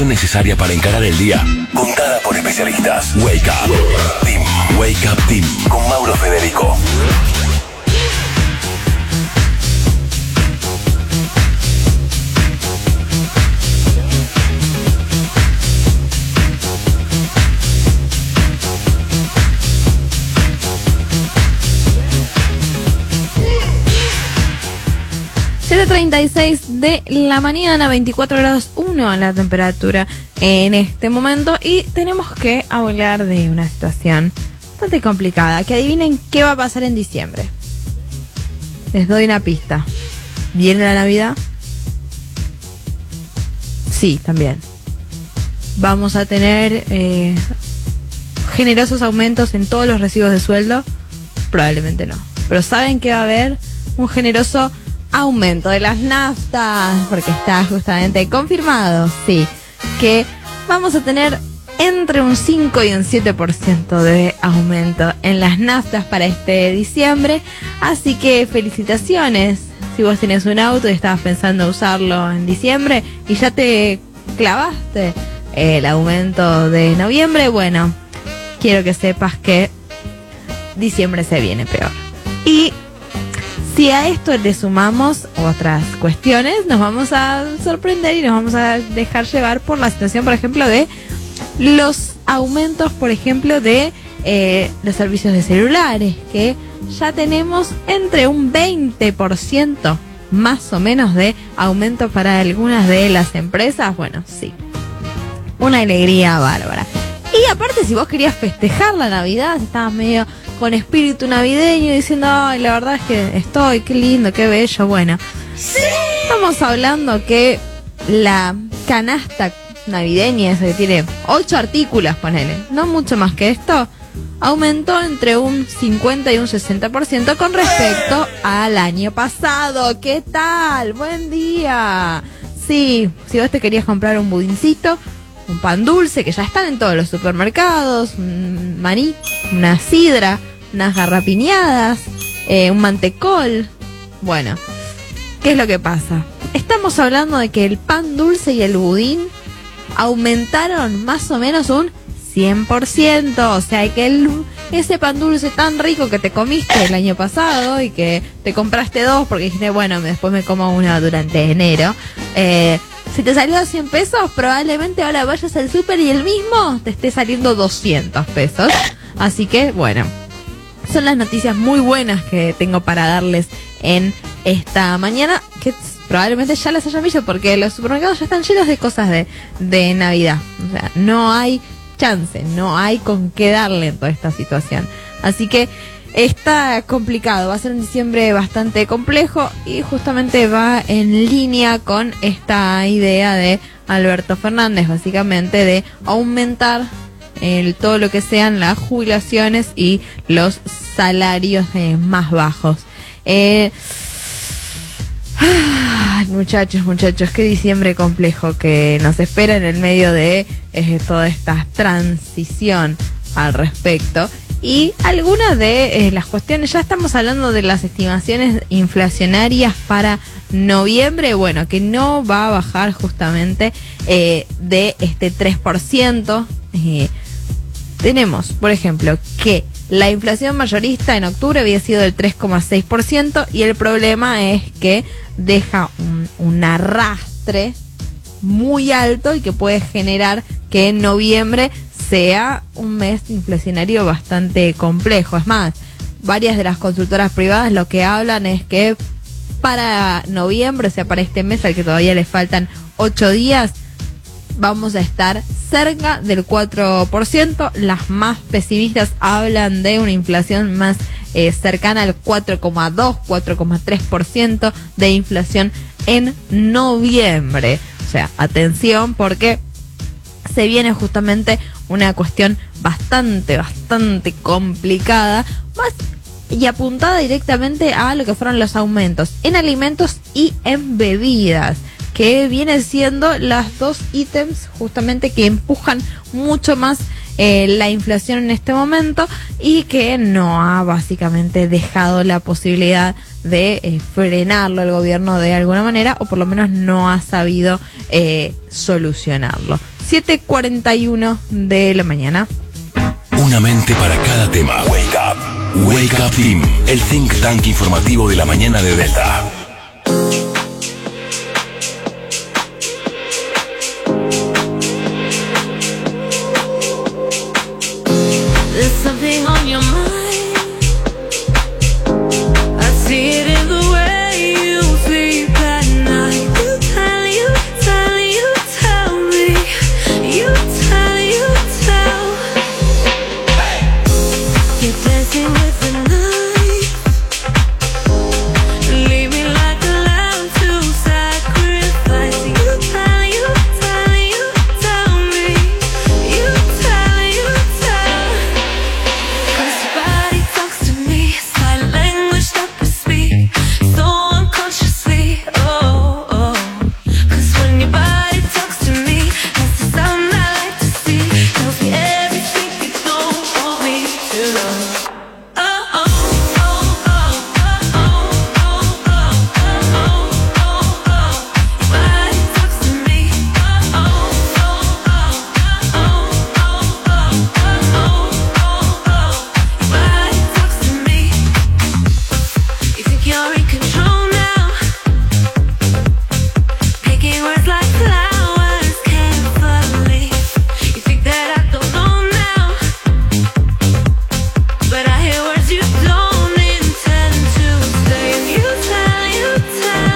información necesaria para encarar el día, contada por especialistas. Wake Up Team. Wake Up Team con Mauro Federico. .36 de la mañana, 24 grados 1 la temperatura en este momento, y tenemos que hablar de una situación bastante complicada. Que adivinen qué va a pasar en diciembre. Les doy una pista. ¿Viene la Navidad? Sí, también. Vamos a tener generosos aumentos en todos los recibos de sueldo. Probablemente no. Pero ¿saben que va a haber? Un generoso aumento de las naftas, porque está justamente confirmado, sí, que vamos a tener entre un 5 y un 7% de aumento en las naftas para este diciembre. Así que felicitaciones si vos tenés un auto y estabas pensando usarlo en diciembre y ya te clavaste el aumento de noviembre. Bueno, quiero que sepas que diciembre se viene peor. Y si a esto le sumamos otras cuestiones, nos vamos a sorprender y nos vamos a dejar llevar por la situación, por ejemplo, de los aumentos, por ejemplo, de los servicios de celulares, que ya tenemos entre un 20% más o menos de aumento para algunas de las empresas. Bueno, sí, una alegría bárbara. Y aparte, si vos querías festejar la Navidad, si estabas medio con espíritu navideño diciendo, ay, la verdad es que qué lindo, qué bello, bueno, sí, estamos hablando que la canasta navideña, esa que tiene 8 artículos, ponele, no mucho más que esto, aumentó entre un 50 y un 60% con respecto al año pasado. ¿Qué tal? Buen día. Sí, si vos te querías comprar un budincito, un pan dulce, que ya están en todos los supermercados, un maní, una sidra, unas garrapiñadas, un mantecol. Bueno, ¿qué es lo que pasa? Estamos hablando de que el pan dulce y el budín aumentaron más o menos un 100%, o sea que ese pan dulce tan rico que te comiste el año pasado y que te compraste 2 porque dijiste, bueno, después me como uno durante enero, si te salió a 100 pesos, probablemente ahora vayas al súper y el mismo te esté saliendo 200 pesos. Así que, bueno, son las noticias muy buenas que tengo para darles en esta mañana, que probablemente ya las hayan visto porque los supermercados ya están llenos de cosas de Navidad. O sea, no hay chance, no hay con qué darle en toda esta situación. Así que está complicado, va a ser un diciembre bastante complejo y justamente va en línea con esta idea de Alberto Fernández, básicamente de aumentar todo lo que sean las jubilaciones y los salarios más bajos. Muchachos, qué diciembre complejo que nos espera en el medio de toda esta transición al respecto. Y algunas de las cuestiones, ya estamos hablando de las estimaciones inflacionarias para noviembre, bueno, que no va a bajar justamente de este 3%. Tenemos, por ejemplo, que la inflación mayorista en octubre había sido del 3,6% y el problema es que deja un arrastre muy alto y que puede generar que en noviembre sea un mes inflacionario bastante complejo. Es más, varias de las consultoras privadas lo que hablan es que para noviembre, o sea, para este mes al que todavía le faltan 8 días, vamos a estar cerca del 4%. Las más pesimistas hablan de una inflación más cercana al 4,2, 4,3% de inflación en noviembre. O sea, atención porque se viene justamente una cuestión bastante complicada, más y apuntada directamente a lo que fueron los aumentos en alimentos y en bebidas, que vienen siendo las dos ítems justamente que empujan mucho más la inflación en este momento y que no ha básicamente dejado la posibilidad de frenarlo el gobierno de alguna manera, o por lo menos no ha sabido solucionarlo. 7:41 de la mañana. Una mente para cada tema. Wake Up. Wake Up Team, el think tank informativo de la mañana de Delta. There's something on your mind. I see it in the way you sleep at night. You tell me. You tell. You're dancing with the night. Leave me like a lamb to sacrifice. You tell me. You tell. 'Cause your body talks to me, sign language that we speak, so unconsciously. Oh, oh. 'Cause when your body talks to me, that's the sound I like to see. Tells me everything you don't want me to know. Oh, oh, oh, oh, oh, oh, oh, oh, oh, oh, oh. Your body talks to me. Oh, oh, oh, oh, oh, oh, oh, oh, oh. Your body talks to me. You think you're in control now, picking words like flowers carefully. You think that I don't know now, but I hear words you don't intend to say. And you tell me. You tell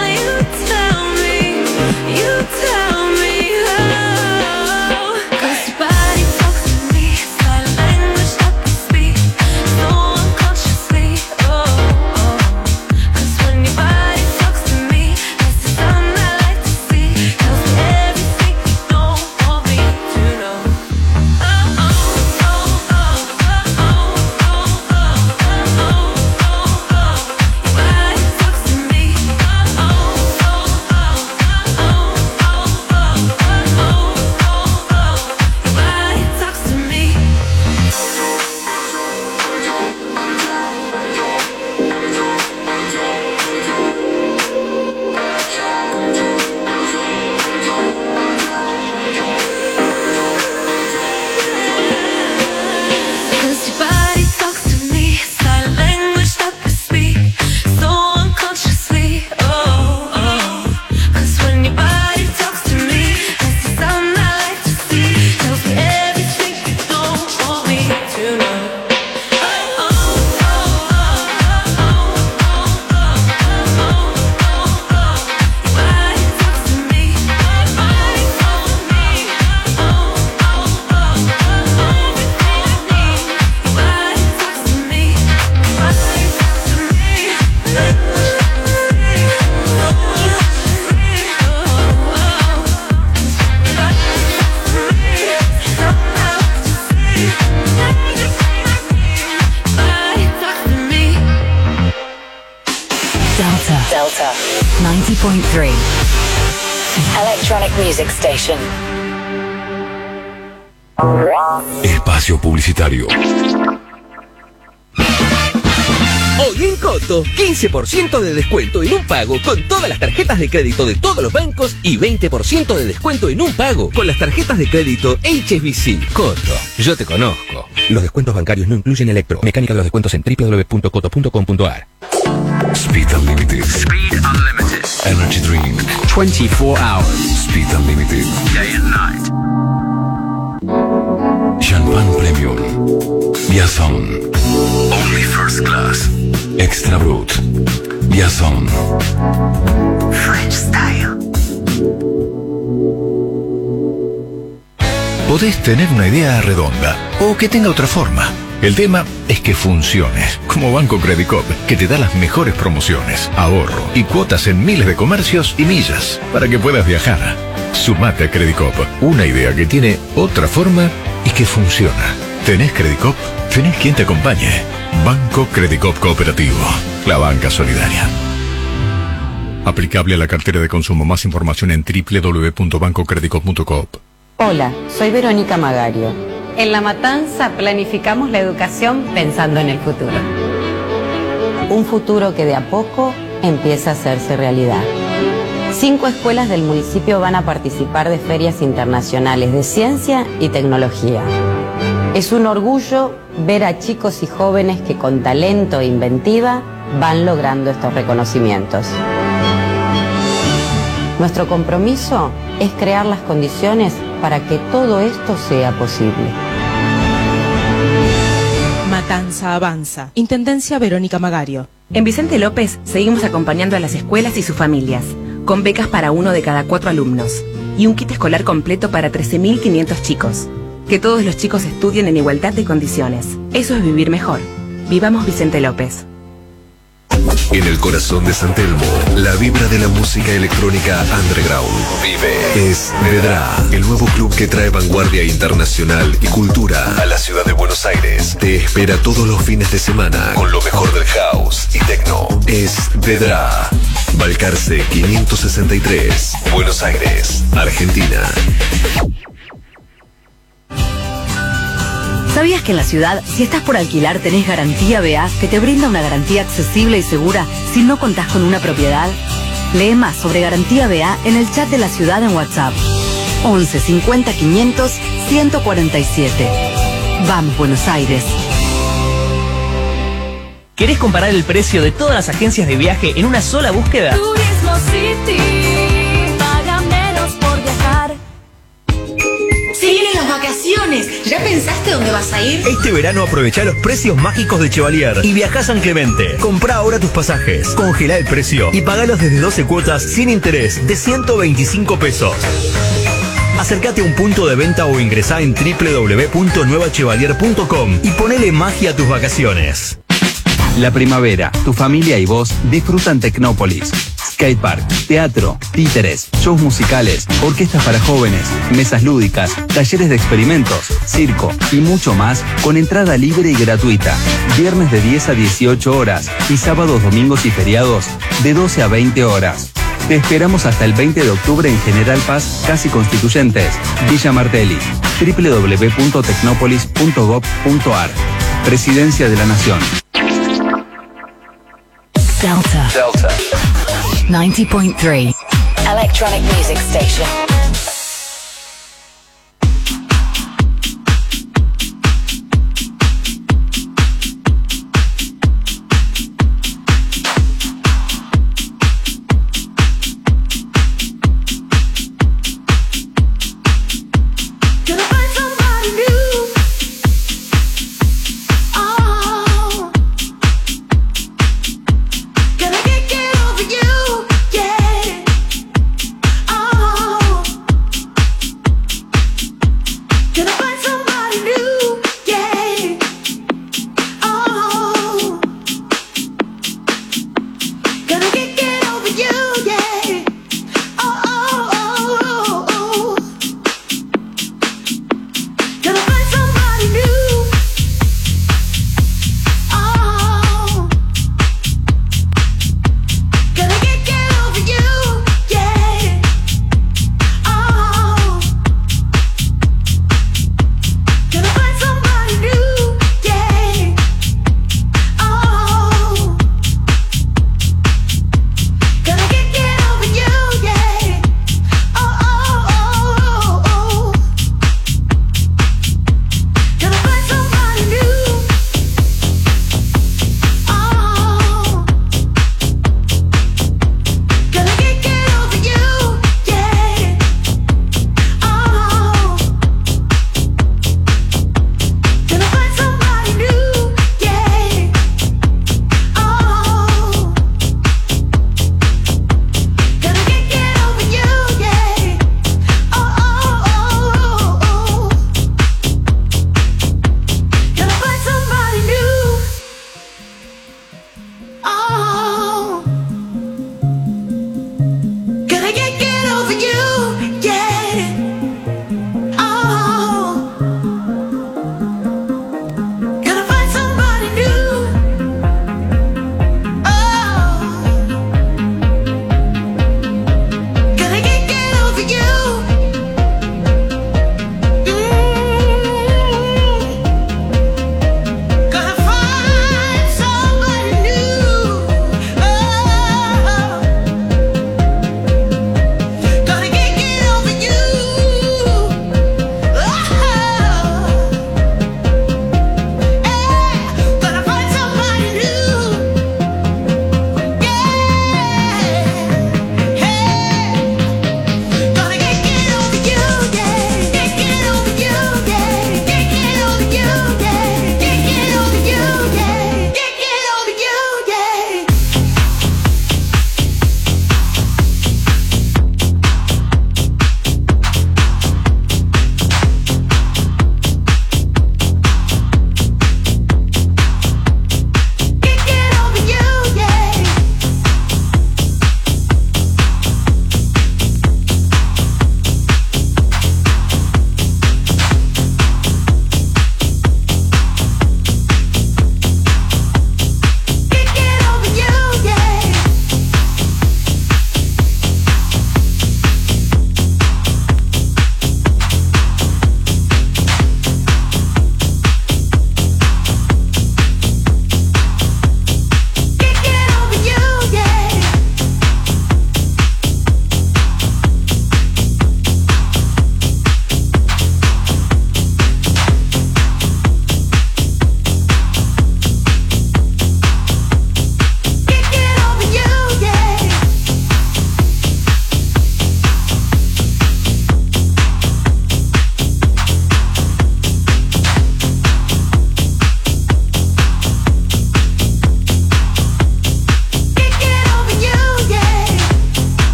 me, oh. 'Cause your body talks to me, sign language that we speak, so unconsciously. Oh, oh. 'Cause when your body talks to me, that's the sound I like to see. Tells me everything you don't want me to know. Oh, oh, oh, oh, oh, oh, oh, oh, oh, oh, oh. Your body talks to me. Oh, oh, oh, oh, oh, oh, oh, oh, oh, oh. Your body talks to me. Cause your body talks to me, sign language that we speak, so unconsciously. Oh, oh. 'Cause when your body talks to me, that's the sound I like to see. Tells me everything you don't want me to know. Oh, oh, oh, oh, oh, oh, oh, oh, oh, oh. Your body talks to me. Oh, body talks to me. Oh, oh, oh, oh, everything I need. Your body talks to me. Body talks to me. Delta 90.3. Electronic Music Station. Espacio publicitario. Hoy en Coto, 15% de descuento en un pago con todas las tarjetas de crédito de todos los bancos y 20% de descuento en un pago con las tarjetas de crédito HSBC. Coto, yo te conozco. Los descuentos bancarios no incluyen electro. Mecánica de los descuentos en www.coto.com.ar. Speed Unlimited. Speed Unlimited. Energy Drink. 24 hours. Speed Unlimited. Day and night. Champagne Premium. Biazón. Only First Class. Extra Brut. Biazón. French Style. Podés tener una idea redonda o que tenga otra forma. El tema es que funcione, como Banco Credicop, que te da las mejores promociones, ahorro y cuotas en miles de comercios y millas para que puedas viajar. Sumate a Credicop, una idea que tiene otra forma y que funciona. ¿Tenés Credicop? Tenés quien te acompañe. Banco Credicop Cooperativo, la banca solidaria. Aplicable a la cartera de consumo. Más información en www.bancocredicop.coop. Hola, soy Verónica Magario. En La Matanza planificamos la educación pensando en el futuro. Un futuro que de a poco empieza a hacerse realidad. 5 escuelas del municipio van a participar de ferias internacionales de ciencia y tecnología. Es un orgullo ver a chicos y jóvenes que con talento e inventiva van logrando estos reconocimientos. Nuestro compromiso es crear las condiciones para que todo esto sea posible. Matanza avanza. Intendencia Verónica Magario. En Vicente López seguimos acompañando a las escuelas y sus familias, con becas para 1 de cada 4 alumnos y un kit escolar completo para 13.500 chicos. Que todos los chicos estudien en igualdad de condiciones. Eso es vivir mejor. Vivamos Vicente López. En el corazón de San Telmo, la vibra de la música electrónica underground vive. Es Vedra, el nuevo club que trae vanguardia internacional y cultura a la ciudad de Buenos Aires. Te espera todos los fines de semana con lo mejor del house y techno. Es Vedra. Balcarce 563, Buenos Aires, Argentina. ¿Sabías que en la ciudad, si estás por alquilar, tenés Garantía BA, que te brinda una garantía accesible y segura si no contás con una propiedad? Lee más sobre Garantía BA en el chat de la ciudad en WhatsApp. 11 50 500 147. Vamos, Buenos Aires. ¿Querés comparar el precio de todas las agencias de viaje en una sola búsqueda? Turismo City, paga menos por viajar. ¡Se vienen las vacaciones! ¿Ya pensaste dónde vas a ir? Este verano aprovecha los precios mágicos de Chevalier y viajá a San Clemente. Comprá ahora tus pasajes, congelá el precio y pagalos desde 12 cuotas sin interés de 125 pesos. Acércate a un punto de venta o ingresá en www.nuevachevalier.com y ponele magia a tus vacaciones. La primavera, tu familia y vos disfrutan Tecnópolis. Skatepark, teatro, títeres, shows musicales, orquestas para jóvenes, mesas lúdicas, talleres de experimentos, circo y mucho más con entrada libre y gratuita. Viernes de 10 a 18 horas y sábados, domingos y feriados de 12 a 20 horas. Te esperamos hasta el 20 de octubre en General Paz, Casi Constituyentes, Villa Martelli, www.tecnopolis.gov.ar. Presidencia de la Nación. Delta. 90.3. Electronic Music Station. Gonna get over you, yeah. Oh.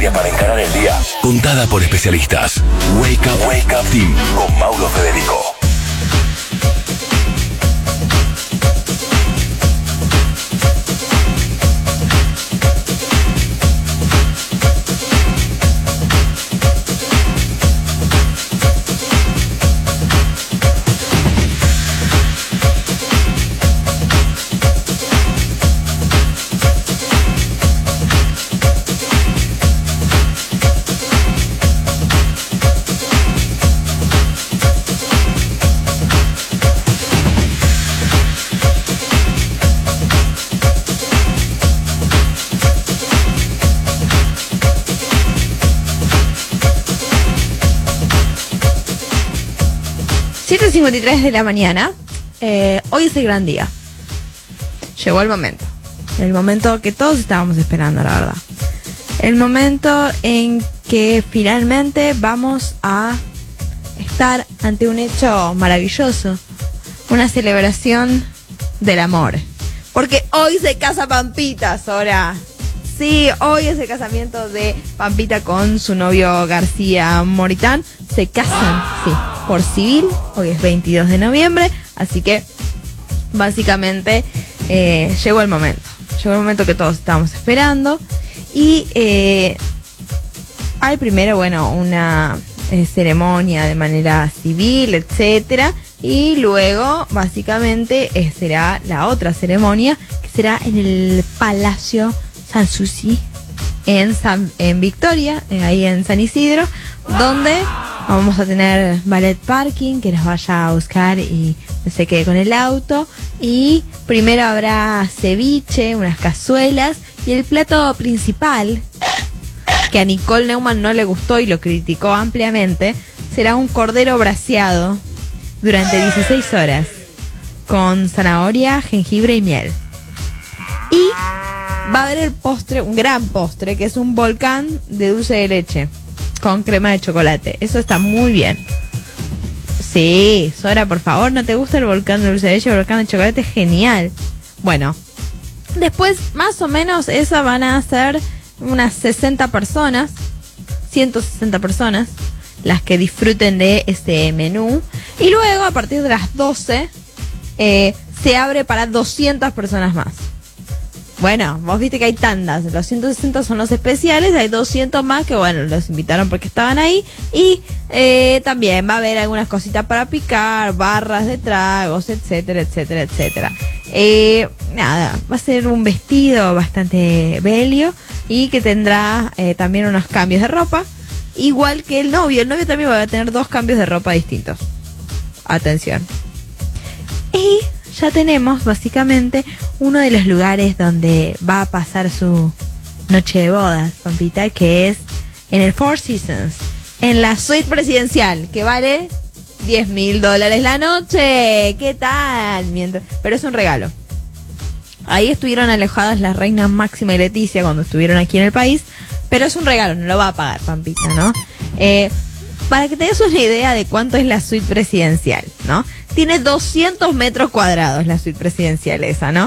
media para encarar el día, contada por especialistas. Wake Up Team con Mauro Federico. De la mañana. Hoy es el gran día. Llegó el momento que todos estábamos esperando, la verdad. El momento en que finalmente vamos a estar ante un hecho maravilloso, una celebración del amor, porque hoy se casa Pampita, Sora. Sí, hoy es el casamiento de Pampita con su novio García Moritán. Se casan, sí, por civil. Hoy es 22 de noviembre, así que básicamente llegó el momento que todos estábamos esperando. Y hay primero, bueno, una ceremonia de manera civil, etcétera, y luego básicamente será la otra ceremonia, que será en el Palacio Sanssouci en Victoria, ahí en San Isidro, donde vamos a tener ballet parking, que nos vaya a buscar y se quede con el auto. Y primero habrá ceviche, unas cazuelas, y el plato principal, que a Nicole Neumann no le gustó y lo criticó ampliamente, será un cordero braseado durante 16 horas, con zanahoria, jengibre y miel. Y va a haber el postre, un gran postre, que es un volcán de dulce de leche con crema de chocolate. Eso está muy bien. Sí, Sora, por favor, ¿no te gusta el volcán de dulce de leche? El volcán de chocolate es genial. Bueno, después, más o menos, esas van a ser unas 60 personas, 160 personas, las que disfruten de este menú. Y luego, a partir de las 12, se abre para 200 personas más. Bueno, vos viste que hay tandas. Los 160 son los especiales, hay 200 más que, bueno, los invitaron porque estaban ahí. Y también va a haber algunas cositas para picar, barras de tragos, etcétera, etcétera, etcétera. Nada, va a ser un vestido bastante bello y que tendrá también unos cambios de ropa, igual que el novio. El novio también va a tener 2 cambios de ropa distintos. Atención. Y ya tenemos básicamente uno de los lugares donde va a pasar su noche de bodas, Pampita, que es en el Four Seasons, en la suite presidencial, que vale $10.000 la noche. ¿Qué tal? Pero es un regalo. Ahí estuvieron alojadas las reinas Máxima y Leticia cuando estuvieron aquí en el país, pero es un regalo, no lo va a pagar Pampita, ¿no? Para que te des una idea de cuánto es la suite presidencial, ¿no? Tiene 200 metros cuadrados la suite presidencial esa, ¿no?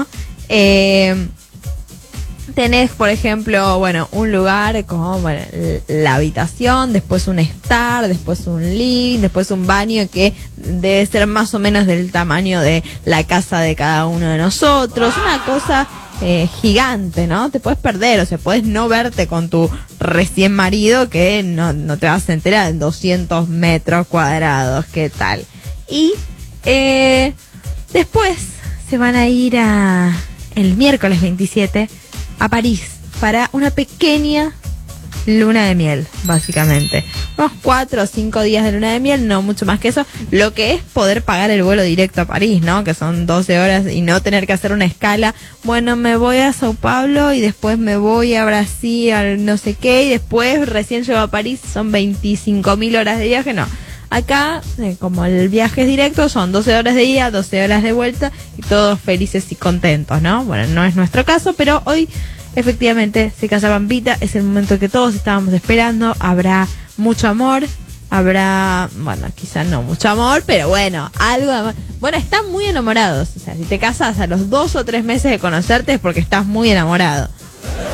Tenés, por ejemplo, bueno, un lugar como, bueno, la habitación, después un estar, después un living, después un baño que debe ser más o menos del tamaño de la casa de cada uno de nosotros. Una cosa gigante, ¿no? Te puedes perder, o sea, puedes no verte con tu recién marido, que no te vas a enterar en 200 metros cuadrados. ¿Qué tal? Y después se van a ir el miércoles 27 a París para una pequeña luna de miel, básicamente. Unos 4 o 5 días de luna de miel, no mucho más que eso. Lo que es poder pagar el vuelo directo a París, ¿no? Que son 12 horas y no tener que hacer una escala. Bueno, me voy a Sao Paulo y después me voy a Brasil, no sé qué, y después recién llego a París, son 25.000 horas de viaje, no. Acá, como el viaje es directo, son 12 horas de ida, 12 horas de vuelta y todos felices y contentos, ¿no? Bueno, no es nuestro caso, pero hoy efectivamente se casa Pampita, es el momento que todos estábamos esperando. Habrá mucho amor, habrá, bueno, quizás no mucho amor, pero bueno, algo de amor. Bueno, están muy enamorados, o sea, si te casas a los 2 o 3 meses de conocerte es porque estás muy enamorado.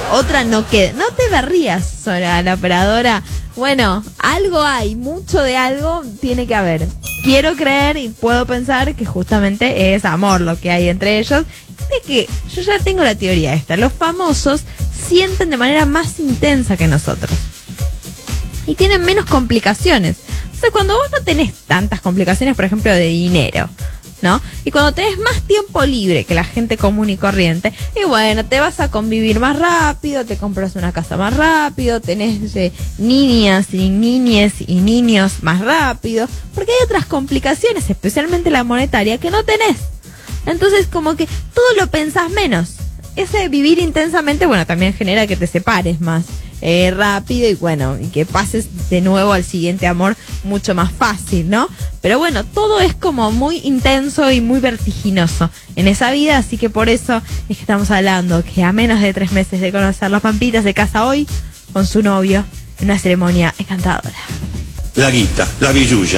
otra no queda. No te me rías, Sora, la operadora. Bueno, algo hay, mucho de algo tiene que haber. Quiero creer y puedo pensar que justamente es amor lo que hay entre ellos. De que yo ya tengo la teoría esta. Los famosos sienten de manera más intensa que nosotros. Y tienen menos complicaciones. O sea, cuando vos no tenés tantas complicaciones, por ejemplo, de dinero, ¿no? Y cuando tenés más tiempo libre que la gente común y corriente, y bueno, te vas a convivir más rápido, te compras una casa más rápido, tenés niñas y niñes y niños más rápido, porque hay otras complicaciones, especialmente la monetaria, que no tenés. Entonces, como que todo lo pensás menos. Ese vivir intensamente, bueno, también genera que te separes más rápido y bueno, y que pases de nuevo al siguiente amor mucho más fácil, ¿no? Pero bueno, todo es como muy intenso y muy vertiginoso en esa vida, así que por eso es que estamos hablando que a menos de 3 meses de conocer, las Pampitas se casa hoy con su novio en una ceremonia encantadora. La guita, la billulla.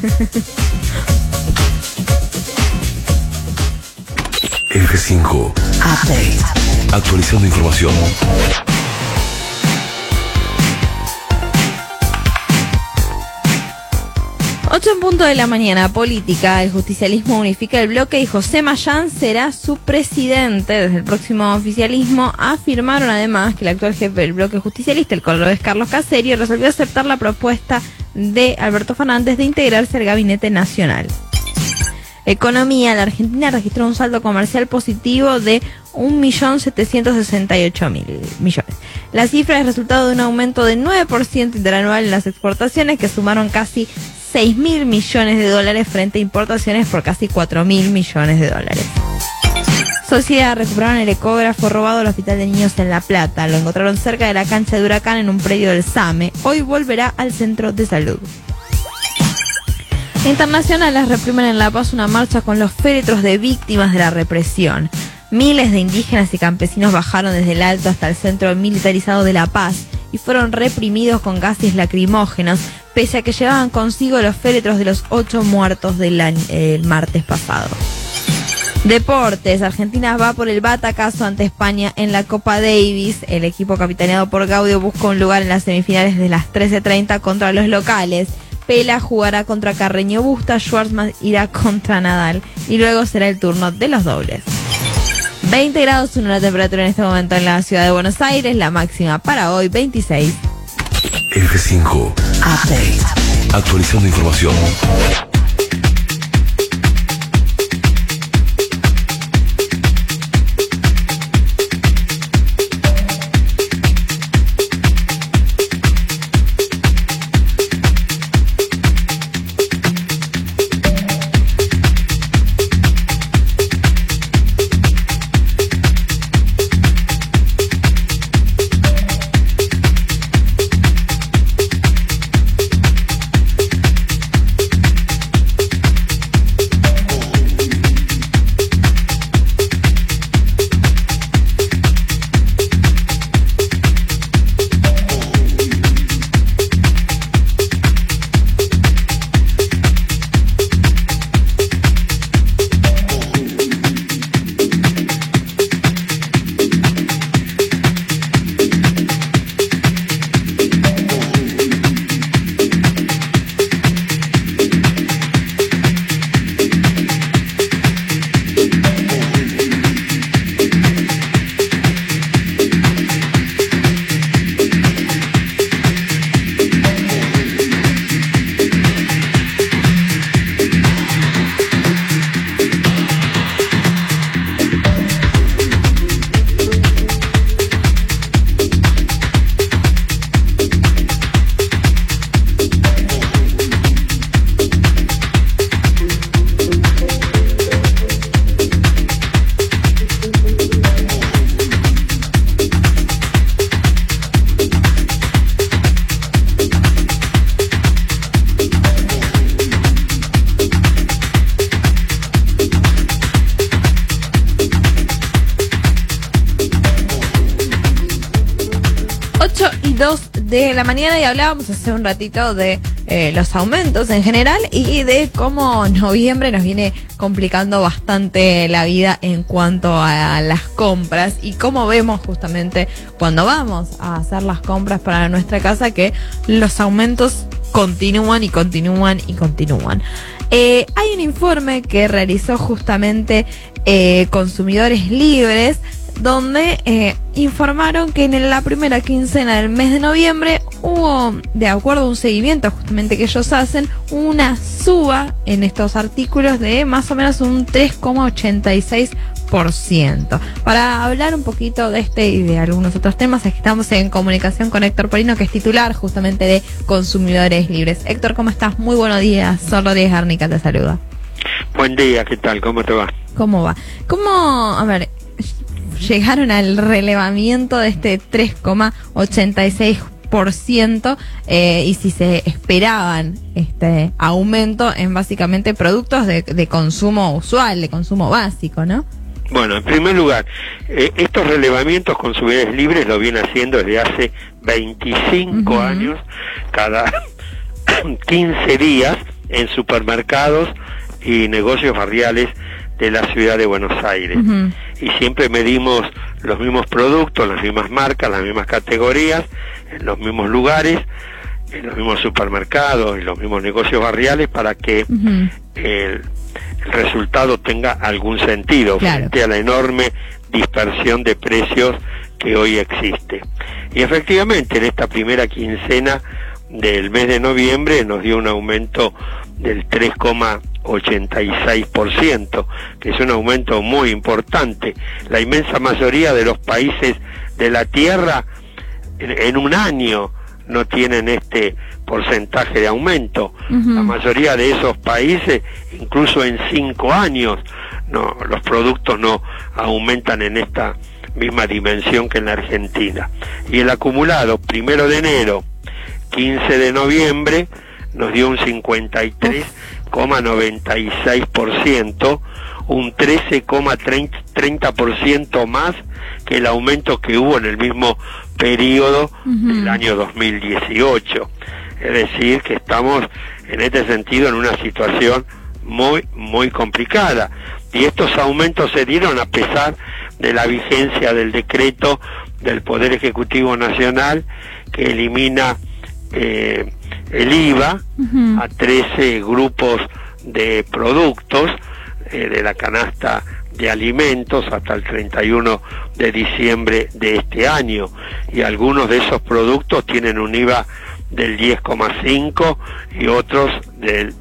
F5 Update. Actualizando información. 8 en punto de la mañana, política. El justicialismo unifica el bloque y José Mayán será su presidente. Desde el próximo oficialismo afirmaron además que el actual jefe del bloque justicialista, el cordobés Carlos Caserio, resolvió aceptar la propuesta de Alberto Fernández de integrarse al gabinete nacional. Economía, la Argentina registró un saldo comercial positivo de 1.768.000 millones. La cifra es resultado de un aumento de 9% interanual en las exportaciones, que sumaron casi 6.000 millones de dólares frente a importaciones por casi 4.000 millones de dólares. Sociedad, recuperaron el ecógrafo robado al Hospital de Niños en La Plata. Lo encontraron cerca de la cancha de Huracán en un predio del SAME. Hoy volverá al centro de salud. Internacionales reprimen en La Paz una marcha con los féretros de víctimas de la represión. Miles de indígenas y campesinos bajaron desde el Alto hasta el centro militarizado de La Paz y fueron reprimidos con gases lacrimógenos, pese a que llevaban consigo los féretros de los 8 muertos el martes pasado. Deportes, Argentina va por el batacazo ante España en la Copa Davis. El equipo capitaneado por Gaudio busca un lugar en las semifinales de las 13:30 contra los locales. Pela jugará contra Carreño Busta, Schwartzman irá contra Nadal y luego será el turno de los dobles. 20 grados, una temperatura en este momento en la ciudad de Buenos Aires, la máxima para hoy 26. F5 Update. Actualizando información. De la mañana y hablábamos hace un ratito de los aumentos en general y de cómo noviembre nos viene complicando bastante la vida en cuanto a las compras y cómo vemos justamente cuando vamos a hacer las compras para nuestra casa que los aumentos continúan y continúan y continúan. Hay un informe que realizó justamente Consumidores Libres, donde informaron que en la primera quincena del mes de noviembre hubo, de acuerdo a un seguimiento justamente que ellos hacen, una suba en estos artículos de más o menos un 3,86%. Para hablar un poquito de este y de algunos otros temas, estamos en comunicación con Héctor Polino, que es titular justamente de Consumidores Libres. Héctor, ¿cómo estás? Muy buenos días. Sol Rodríguez Garnica te saluda. Buen día, ¿qué tal? ¿Cómo te va? ¿Cómo va? A ver, llegaron al relevamiento de este 3,86%, y si se esperaban este aumento en básicamente productos de consumo usual, de consumo básico, ¿no? Bueno, en primer lugar, estos relevamientos Consumidores Libres lo viene haciendo desde hace 25 años, cada 15 días en supermercados y negocios barriales de la ciudad de Buenos Aires. Y siempre medimos los mismos productos, las mismas marcas, las mismas categorías, en los mismos lugares, en los mismos supermercados y los mismos negocios barriales para que el resultado tenga algún sentido frente a la enorme dispersión de precios que hoy existe. Y efectivamente en esta primera quincena del mes de noviembre nos dio un aumento del 3,86%, que es un aumento muy importante. La inmensa mayoría de los países de la Tierra en un año no tienen este porcentaje de aumento. La mayoría de esos países, incluso en 5 años, los productos no aumentan en esta misma dimensión que en la Argentina. Y el acumulado 1 de enero, 15 de noviembre, nos dio un 53,96%, un 13,30% más que el aumento que hubo en el mismo periodo del año 2018. Es decir, que estamos en este sentido en una situación muy, muy complicada. Y estos aumentos se dieron a pesar de la vigencia del decreto del Poder Ejecutivo Nacional que elimina el IVA a 13 grupos de productos de la canasta de alimentos hasta el 31 de diciembre de este año, y algunos de esos productos tienen un IVA del 10,5 y otros del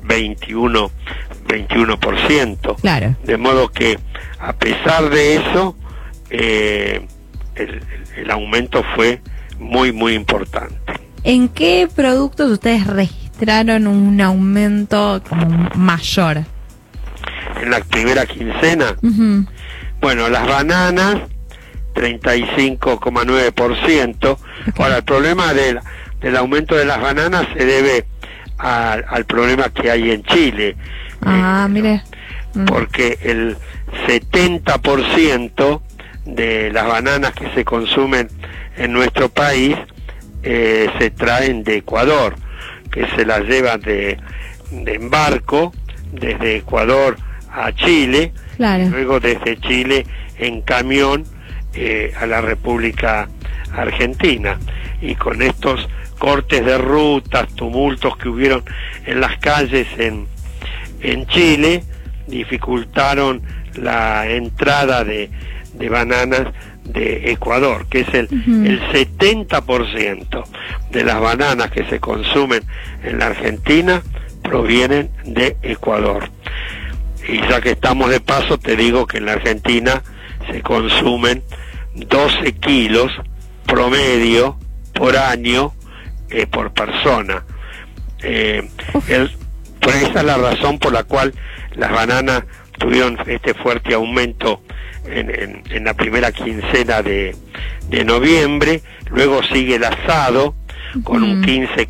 21%. Claro. De modo que a pesar de eso el aumento fue muy, muy importante. ¿En qué productos ustedes registraron un aumento como mayor? En la primera quincena, bueno, las bananas 35,9%. Ahora, el problema del aumento de las bananas se debe al problema que hay en Chile. Mire. Porque el 70% de las bananas que se consumen en nuestro país se traen de Ecuador, que se las llevan de embarco desde Ecuador a Chile, y luego desde Chile en camión a la República Argentina. Y con estos cortes de rutas, tumultos que hubieron en las calles en Chile, dificultaron la entrada de bananas de Ecuador, que es el 70% de las bananas que se consumen en la Argentina provienen de Ecuador. Y ya que estamos de paso, te digo que en la Argentina se consumen 12 kilos promedio por año por persona. Esa es la razón por la cual las bananas tuvieron este fuerte aumento en la primera quincena de noviembre. Luego sigue el asado con un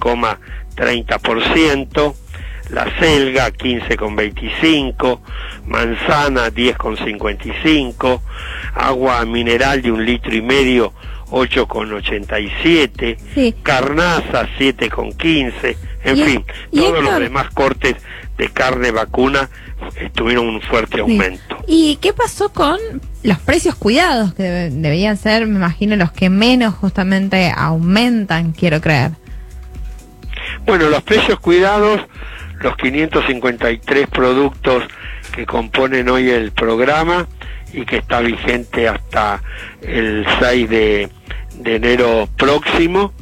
15,30%, la selga 15,25%, manzana 10,55%, agua mineral de 1,5 litros 8,87, carnaza 7,15, En Y- fin, y todos los Héctor- demás cortes de carne vacuna tuvieron un fuerte Sí. aumento. ¿Y qué pasó con los precios cuidados, que deberían ser, me imagino, los que menos justamente aumentan, quiero creer? Bueno, los precios cuidados, los 553 productos que componen hoy el programa y que está vigente hasta el 6 de enero próximo,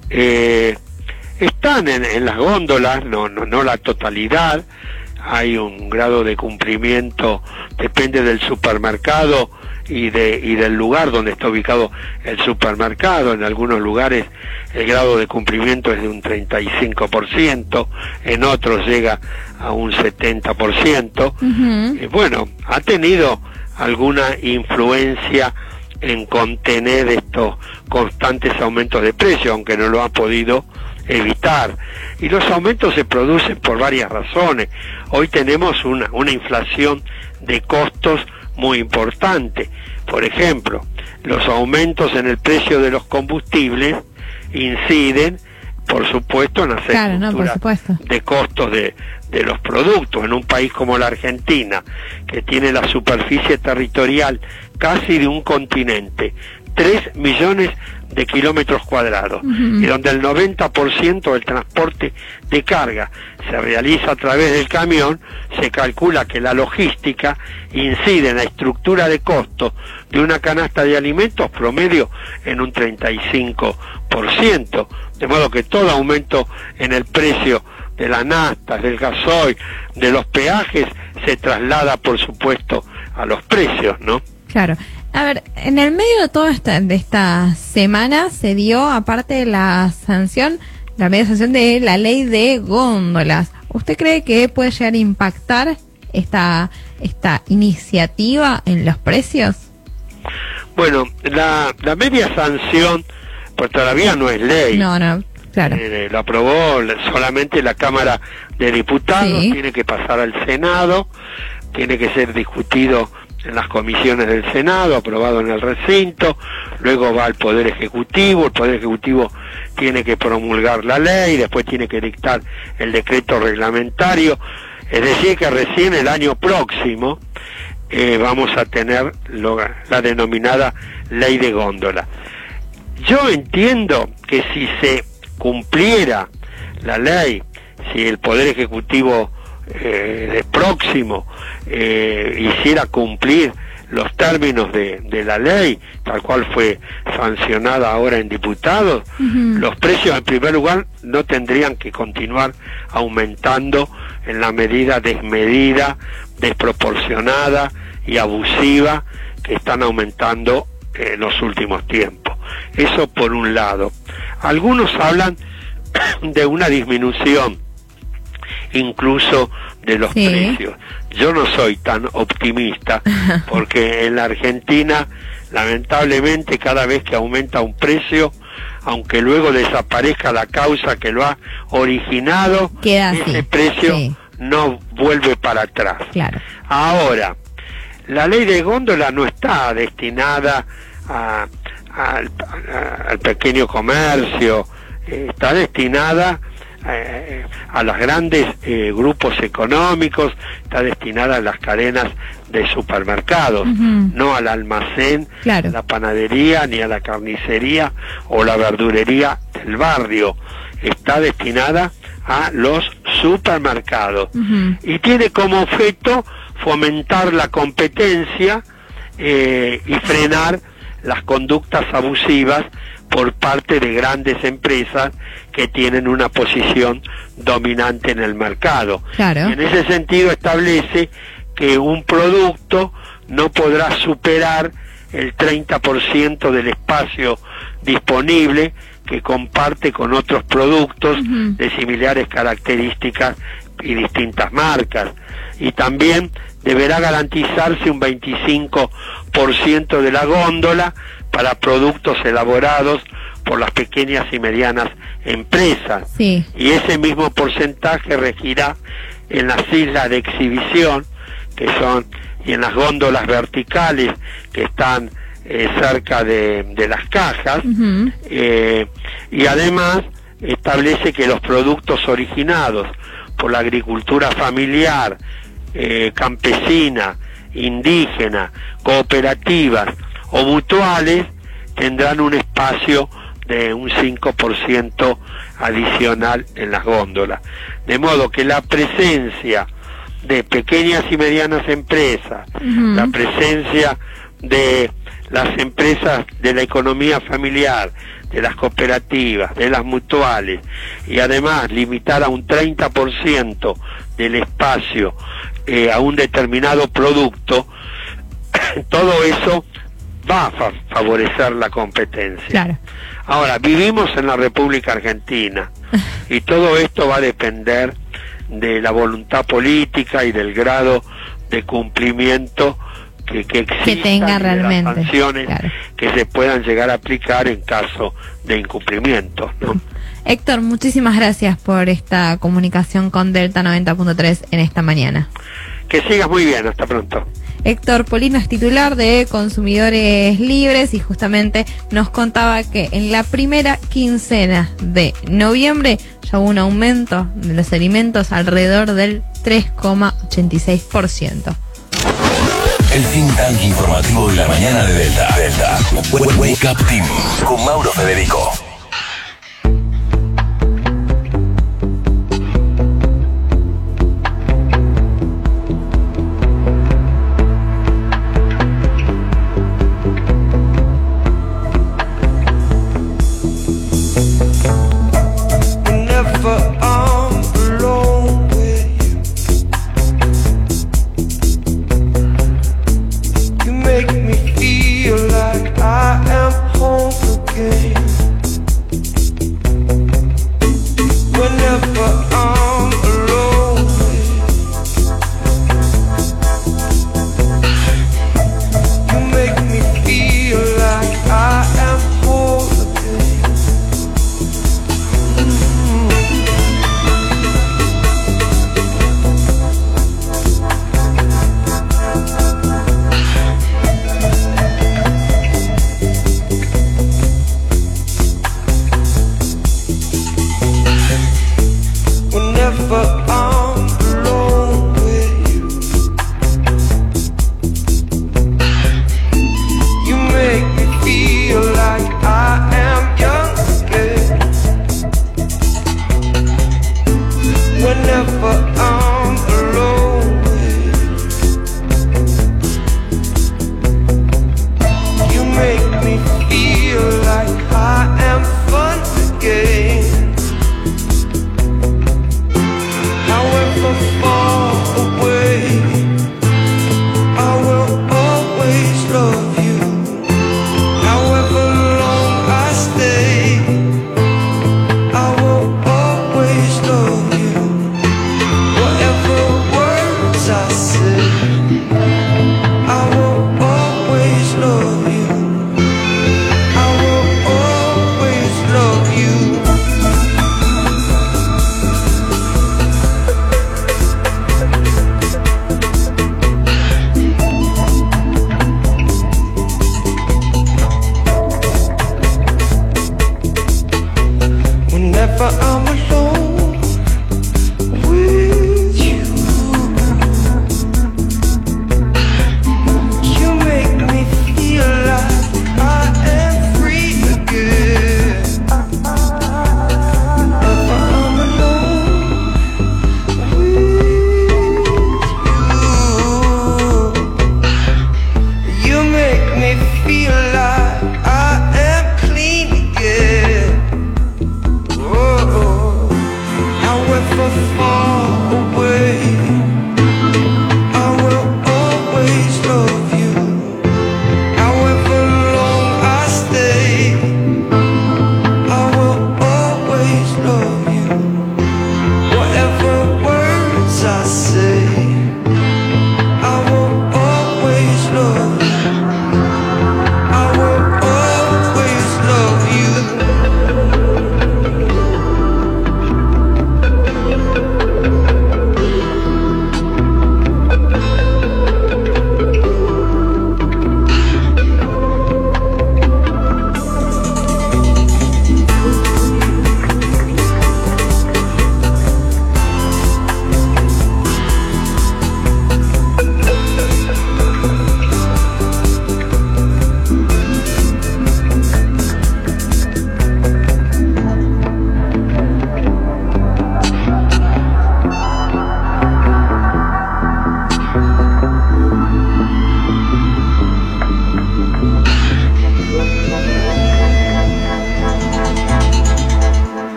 están en las góndolas, no la totalidad. Hay un grado de cumplimiento, depende del supermercado y del lugar donde está ubicado el supermercado. En algunos lugares el grado de cumplimiento es de un 35%, en otros llega a un 70%. Bueno, ha tenido alguna influencia en contener estos constantes aumentos de precio, aunque no lo ha podido evitar. Y los aumentos se producen por varias razones. Hoy tenemos una inflación de costos muy importante. Por ejemplo, los aumentos en el precio de los combustibles inciden, por supuesto, en las Claro, no, por estructuras supuesto. de costos de los productos. En un país como la Argentina, que tiene la superficie territorial casi de un continente, 3 millones de kilómetros cuadrados, y donde el 90% del transporte de carga se realiza a través del camión, se calcula que la logística incide en la estructura de costos de una canasta de alimentos promedio en un 35%, de modo que todo aumento en el precio de las naftas, del gasoil, de los peajes, se traslada, por supuesto, a los precios, ¿no? Claro. A ver, en el medio de toda esta semana se dio, aparte de la sanción, la media sanción de la ley de góndolas. ¿Usted cree que puede llegar a impactar esta iniciativa en los precios? Bueno, la media sanción, pues todavía no es ley. No, claro. Lo aprobó solamente la Cámara de Diputados, Sí. tiene que pasar al Senado, tiene que ser discutido en las comisiones del Senado, aprobado en el recinto, luego va al Poder Ejecutivo, el Poder Ejecutivo tiene que promulgar la ley, después tiene que dictar el decreto reglamentario, es decir que recién el año próximo vamos a tener la denominada ley de góndola. Yo entiendo que si se cumpliera la ley, si el Poder Ejecutivo de próximo hiciera cumplir los términos de la ley, tal cual fue sancionada ahora en diputados, los precios en primer lugar no tendrían que continuar aumentando en la medida desmedida, desproporcionada y abusiva que están aumentando en los últimos tiempos. Eso por un lado. Algunos hablan de una disminución incluso de los precios. Yo no soy tan optimista porque en la Argentina lamentablemente cada vez que aumenta un precio, aunque luego desaparezca la causa que lo ha originado, Queda ese así. precio no vuelve para atrás. Claro. Ahora, la ley de góndola no está destinada al pequeño comercio, está destinada a los grandes grupos económicos, está destinada a las cadenas de supermercados, no al almacén, Claro. la panadería, ni a la carnicería o la verdurería del barrio. Está destinada a los supermercados y tiene como objeto fomentar la competencia y frenar las conductas abusivas por parte de grandes empresas que tienen una posición dominante en el mercado. Claro. Y en ese sentido establece que un producto no podrá superar el 30% del espacio disponible que comparte con otros productos de similares características y distintas marcas. Y también deberá garantizarse un 25% de la góndola para productos elaborados por las pequeñas y medianas empresas. Sí. Y ese mismo porcentaje regirá en las islas de exhibición, que son, y en las góndolas verticales que están cerca de las cajas, y además establece que los productos originados por la agricultura familiar, campesina, indígena, cooperativas o mutuales tendrán un espacio de un 5% adicional en las góndolas. De modo que la presencia de pequeñas y medianas empresas, la presencia de las empresas de la economía familiar, de las cooperativas, de las mutuales, y además limitar a un 30% del espacio a un determinado producto, todo eso va a favorecer la competencia. Claro. Ahora, vivimos en la República Argentina y todo esto va a depender de la voluntad política y del grado de cumplimiento que exista, tenga y de realmente, las sanciones claro, que se puedan llegar a aplicar en caso de incumplimiento, ¿no? Héctor, muchísimas gracias por esta comunicación con Delta 90.3 en esta mañana. Que sigas muy bien, hasta pronto. Héctor Polino es titular de Consumidores Libres y justamente nos contaba que en la primera quincena de noviembre ya hubo un aumento de los alimentos alrededor del 3,86%. El think tank informativo de la mañana de Delta. Wake Up Team con Mauro Federico. Make me feel like I am home again.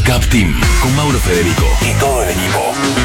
Wake Up Team con Mauro Federico y todo el equipo.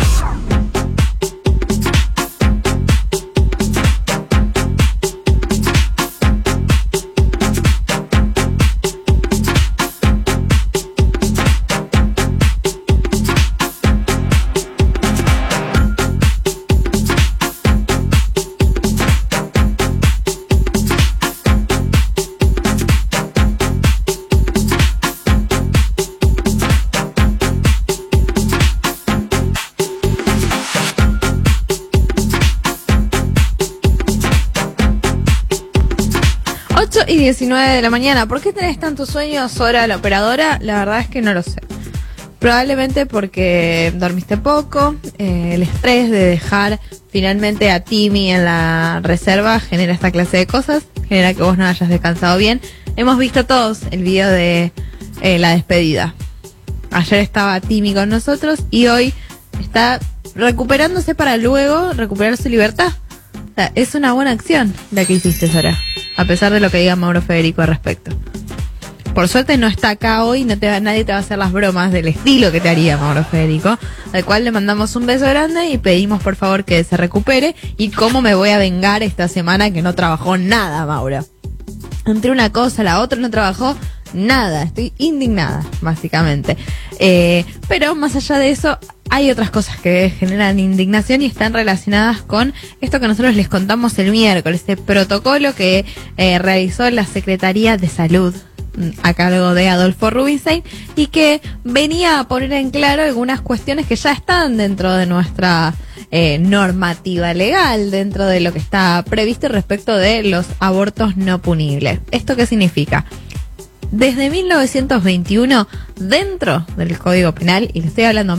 8:19 de la mañana. ¿Por qué tenés tantos sueños, Sora, la operadora? La verdad es que no lo sé. Probablemente porque dormiste poco, el estrés de dejar finalmente a Timmy en la reserva genera esta clase de cosas, genera que vos no hayas descansado bien. Hemos visto todos el video de la despedida. Ayer estaba Timmy con nosotros y hoy está recuperándose para luego recuperar su libertad. O sea, es una buena acción la que hiciste, Sora, a pesar de lo que diga Mauro Federico al respecto. Por suerte no está acá hoy, nadie te va a hacer las bromas del estilo que te haría Mauro Federico, al cual le mandamos un beso grande y pedimos por favor que se recupere. Y cómo me voy a vengar esta semana que no trabajó nada, Mauro. Entre una cosa, la otra no trabajó nada, estoy indignada, básicamente. Pero más allá de eso, hay otras cosas que generan indignación y están relacionadas con esto que nosotros les contamos el miércoles, este protocolo que realizó la Secretaría de Salud a cargo de Adolfo Rubinstein y que venía a poner en claro algunas cuestiones que ya están dentro de nuestra normativa legal, dentro de lo que está previsto respecto de los abortos no punibles. ¿Esto qué significa? Desde 1921, dentro del Código Penal, y le estoy hablando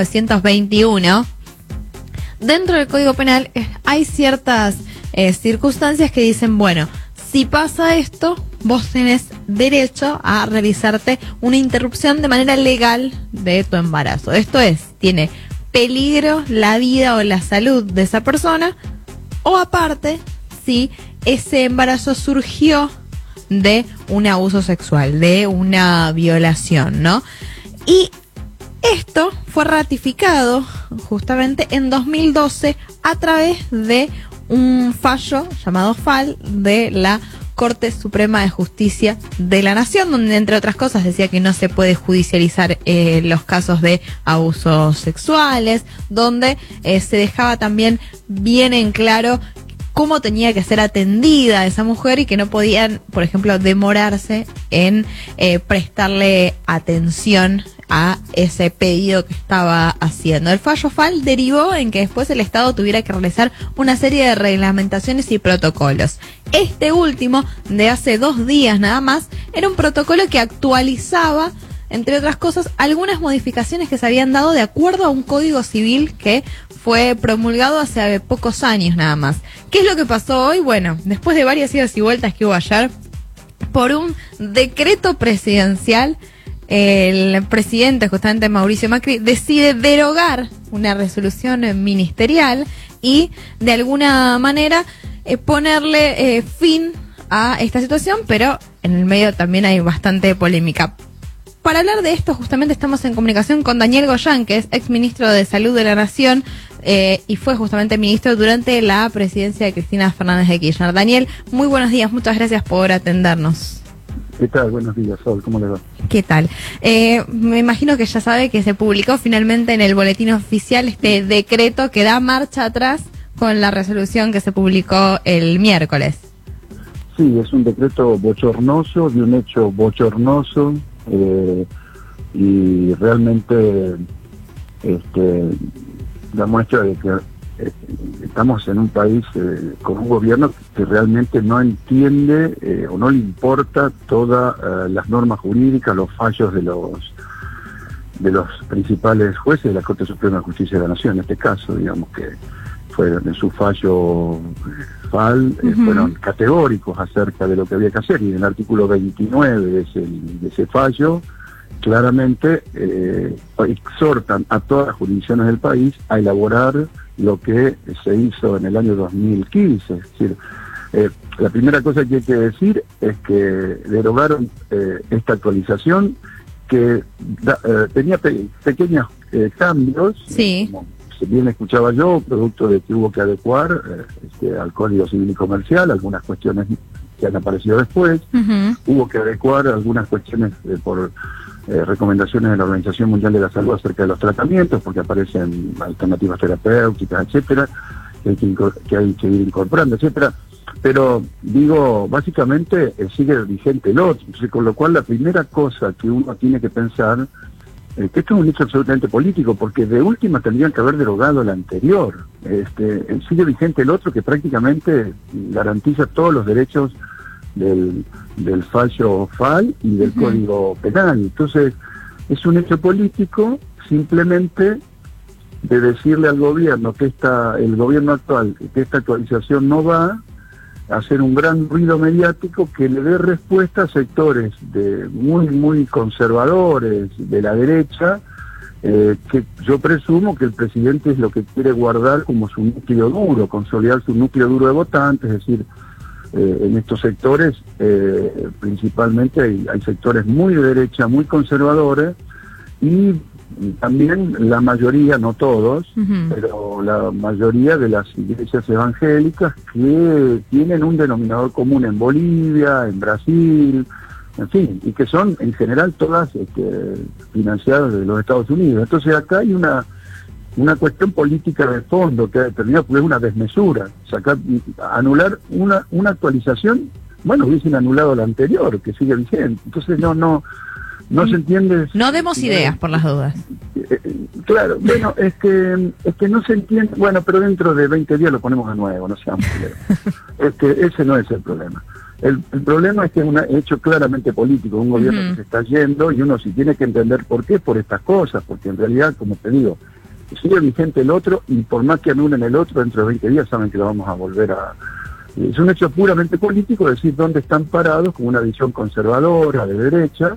1921, dentro del Código Penal hay ciertas circunstancias que dicen, bueno, si pasa esto, vos tenés derecho a realizarte una interrupción de manera legal de tu embarazo. Esto es, tiene peligro la vida o la salud de esa persona, o aparte, si ese embarazo surgió de un abuso sexual, de una violación, ¿no? Y esto fue ratificado justamente en 2012 a través de un fallo llamado FAL de la Corte Suprema de Justicia de la Nación, donde entre otras cosas decía que no se puede judicializar los casos de abusos sexuales, donde se dejaba también bien en claro cómo tenía que ser atendida esa mujer y que no podían, por ejemplo, demorarse en prestarle atención a ese pedido que estaba haciendo. El fallo FAL derivó en que después el Estado tuviera que realizar una serie de reglamentaciones y protocolos. Este último, de hace 2 días nada más, era un protocolo que actualizaba, entre otras cosas, algunas modificaciones que se habían dado de acuerdo a un código civil que fue promulgado hace pocos años nada más. ¿Qué es lo que pasó hoy? Bueno, después de varias idas y vueltas que hubo ayer, por un decreto presidencial, el presidente, justamente Mauricio Macri, decide derogar una resolución ministerial y de alguna manera ponerle fin a esta situación, pero en el medio también hay bastante polémica. Para hablar de esto, justamente estamos en comunicación con Daniel Goyan, que es exministro de Salud de la Nación y fue justamente ministro durante la presidencia de Cristina Fernández de Kirchner. Daniel, muy buenos días, muchas gracias por atendernos. ¿Qué tal? Buenos días, Sol, ¿cómo le va? ¿Qué tal? Me imagino que ya sabe que se publicó finalmente en el boletín oficial este decreto que da marcha atrás con la resolución que se publicó el miércoles. Sí, es un decreto bochornoso, de un hecho bochornoso, y realmente da muestra de que estamos en un país con un gobierno que realmente no entiende o no le importa todas las normas jurídicas, los fallos de los principales jueces de la Corte Suprema de Justicia de la Nación, en este caso, digamos que fueron en su fallo FAL, fueron categóricos acerca de lo que había que hacer, y en el artículo 29 de ese fallo claramente exhortan a todas las jurisdicciones del país a elaborar lo que se hizo en el año 2015. Es decir, la primera cosa que hay que decir es que derogaron esta actualización que tenía pequeños cambios, como si bien escuchaba yo, producto de que hubo que adecuar al Código Civil y Comercial, algunas cuestiones que han aparecido después, hubo que adecuar algunas cuestiones por recomendaciones de la Organización Mundial de la Salud acerca de los tratamientos, porque aparecen alternativas terapéuticas, etcétera, que hay que ir incorporando, etcétera. Pero digo, básicamente sigue vigente el otro, entonces, con lo cual la primera cosa que uno tiene que pensar que esto es un hecho absolutamente político, porque de última tendrían que haber derogado el anterior. Sigue vigente el otro, que prácticamente garantiza todos los derechos del fallo FAL y del Código Penal. Entonces, es un hecho político simplemente de decirle al gobierno que el gobierno actual, que esta actualización no va a hacer un gran ruido mediático que le dé respuesta a sectores muy conservadores de la derecha, que yo presumo que el presidente es lo que quiere guardar como su núcleo duro, consolidar su núcleo duro de votantes, es decir, en estos sectores principalmente hay sectores muy de derecha, muy conservadores, y también la mayoría, no todos, pero la mayoría de las iglesias evangélicas que tienen un denominador común en Bolivia, en Brasil, en fin, y que son en general todas financiadas de los Estados Unidos. Entonces acá hay una cuestión política de fondo que ha determinado, porque es una desmesura. Anular una actualización, bueno, hubiesen anulado la anterior, que sigue vigente. Entonces no se entiende. No demos ideas por las dudas. Claro, bueno, es que no se entiende. Bueno, pero dentro de 20 días lo ponemos de nuevo, no seamos ese no es el problema. El problema es que es un hecho claramente político, un gobierno que se está yendo, y uno sí tiene que entender por qué, por estas cosas, porque en realidad, como te digo, sigue vigente el otro, y por más que anulen el otro, dentro de 20 días saben que lo vamos a volver a... Es un hecho puramente político, decir dónde están parados, con una visión conservadora, de derecha,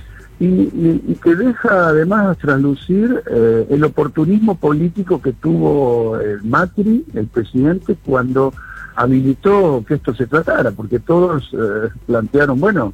y que deja además traslucir el oportunismo político que tuvo Macri, el presidente, cuando habilitó que esto se tratara, porque todos plantearon, bueno,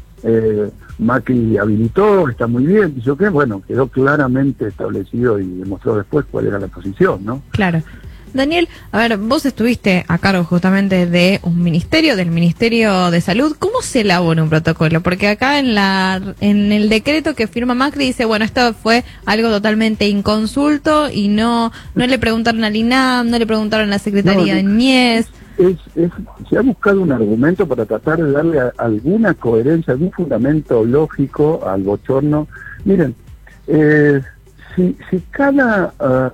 Macri habilitó, está muy bien, dijo que, bueno, quedó claramente establecido y demostró después cuál era la posición, ¿no? Claro. Daniel, a ver, vos estuviste a cargo justamente de un ministerio, del Ministerio de Salud. ¿Cómo se elabora un protocolo? Porque acá en el decreto que firma Macri dice, bueno, esto fue algo totalmente inconsulto y no le preguntaron al INAM, no le preguntaron a la Secretaría de Niñez. Se ha buscado un argumento para tratar de darle alguna coherencia, algún fundamento lógico al bochorno. Miren, si cada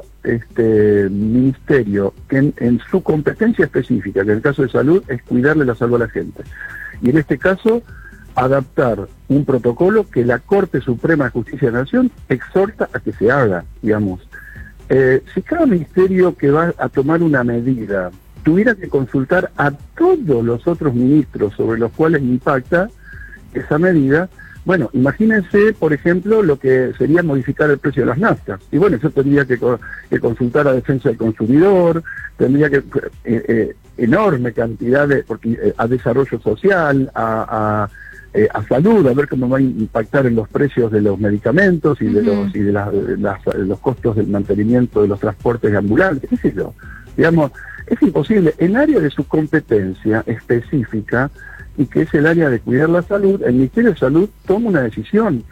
ministerio, que en su competencia específica, que en el caso de salud es cuidarle la salud a la gente, y en este caso adaptar un protocolo que la Corte Suprema de Justicia de la Nación exhorta a que se haga, digamos. Si cada ministerio que va a tomar una medida tuviera que consultar a todos los otros ministros sobre los cuales impacta esa medida, bueno, imagínense, por ejemplo, lo que sería modificar el precio de las naftas. Y bueno, eso tendría que consultar a Defensa del Consumidor, tendría que enorme cantidad a desarrollo social, a salud, a ver cómo va a impactar en los precios de los medicamentos y de los costos del mantenimiento de los transportes ambulantes, qué sé yo. Digamos, es imposible. En área de su competencia específica, y que es el área de cuidar la salud, el Ministerio de Salud toma una decisión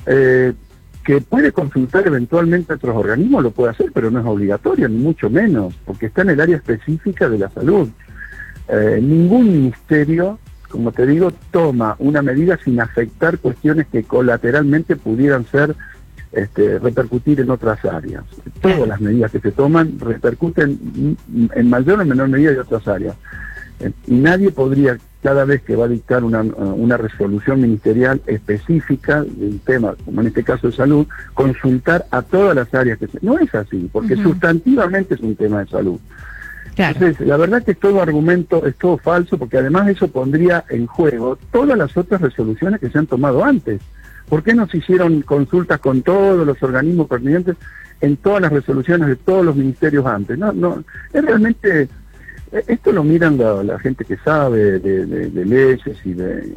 que puede consultar eventualmente a otros organismos, lo puede hacer, pero no es obligatorio, ni mucho menos, porque está en el área específica de la salud. Ningún ministerio, como te digo, toma una medida sin afectar cuestiones que colateralmente pudieran repercutir en otras áreas. Todas las medidas que se toman repercuten en mayor o menor medida de otras áreas. Y nadie podría, cada vez que va a dictar una resolución ministerial específica de un tema, como en este caso de salud, consultar a todas las áreas No es así, porque sustantivamente es un tema de salud. Claro. Entonces, la verdad que todo argumento es todo falso, porque además eso pondría en juego todas las otras resoluciones que se han tomado antes. ¿Por qué no se hicieron consultas con todos los organismos pertinentes en todas las resoluciones de todos los ministerios antes? No, es realmente Esto lo miran la gente que sabe de leyes y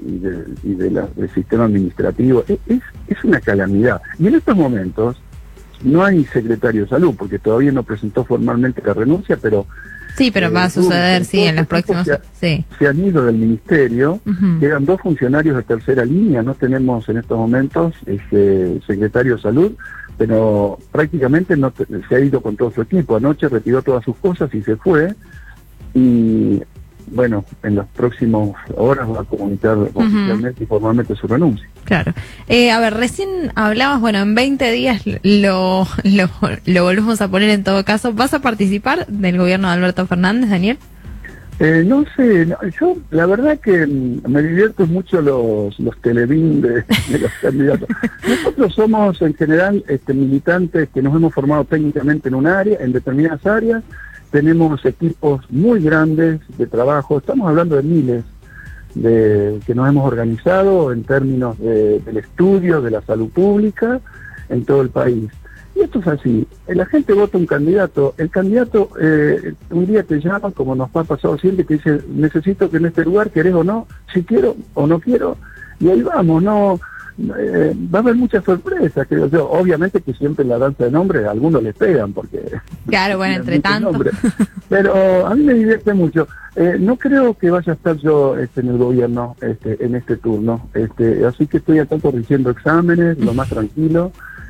del sistema administrativo. Es una calamidad. Y en estos momentos no hay secretario de salud, porque todavía no presentó formalmente la renuncia, pero... Sí, pero va a suceder, sí, en los próximos... Se han ido del ministerio, quedan 2 funcionarios de tercera línea, no tenemos en estos momentos secretario de salud, pero prácticamente se ha ido con todo su equipo. Anoche retiró todas sus cosas y se fue, y bueno, en las próximas horas va a comunicar oficialmente y formalmente su renuncia. Claro. A ver, recién hablabas, bueno, en 20 días lo volvemos a poner en todo caso. ¿Vas a participar del gobierno de Alberto Fernández, Daniel? No sé, yo la verdad que me divierto mucho los televín de los candidatos. Nosotros somos en general militantes que nos hemos formado técnicamente en un área, en determinadas áreas. Tenemos equipos muy grandes de trabajo, estamos hablando de miles que nos hemos organizado en términos del estudio, de la salud pública en todo el país. Y esto es así, la gente vota un candidato, el candidato un día te llama, como nos ha pasado siempre, que dice, necesito que en este lugar, querés o no, si quiero o no quiero, y ahí vamos, no... va a haber muchas sorpresas, creo yo. Obviamente que siempre en la danza de nombres a algunos les pegan, porque... Claro, bueno, entre tanto. Pero a mí me divierte mucho. No creo que vaya a estar yo en el gobierno en este turno. Así que estoy acá corrigiendo exámenes, lo más tranquilo,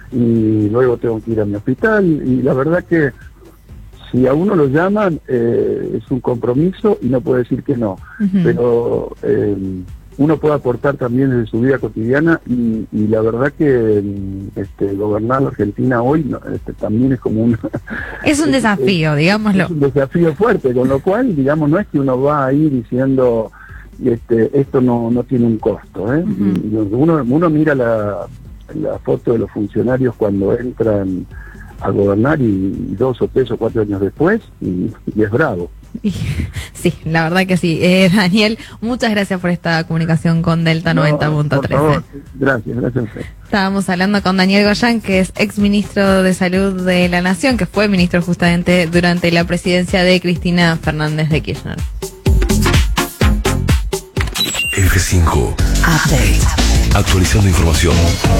y luego tengo que ir a mi hospital. Y la verdad que si a uno lo llaman, es un compromiso y no puede decir que no. Pero... uno puede aportar también desde su vida cotidiana y la verdad que gobernar la Argentina hoy también es como un... Es un desafío, digámoslo. Es un desafío fuerte, con lo cual, digamos, no es que uno va ahí diciendo esto no tiene un costo. Y uno mira la foto de los funcionarios cuando entran a gobernar y 2 o 3 o 4 años después y es bravo. Sí, la verdad que sí. Daniel, muchas gracias por esta comunicación con Delta 90.13. Gracias a usted. Estábamos hablando con Daniel Goyán, que es ex ministro de Salud de la Nación, que fue ministro justamente durante la presidencia de Cristina Fernández de Kirchner. F5 Update. Actualizando información.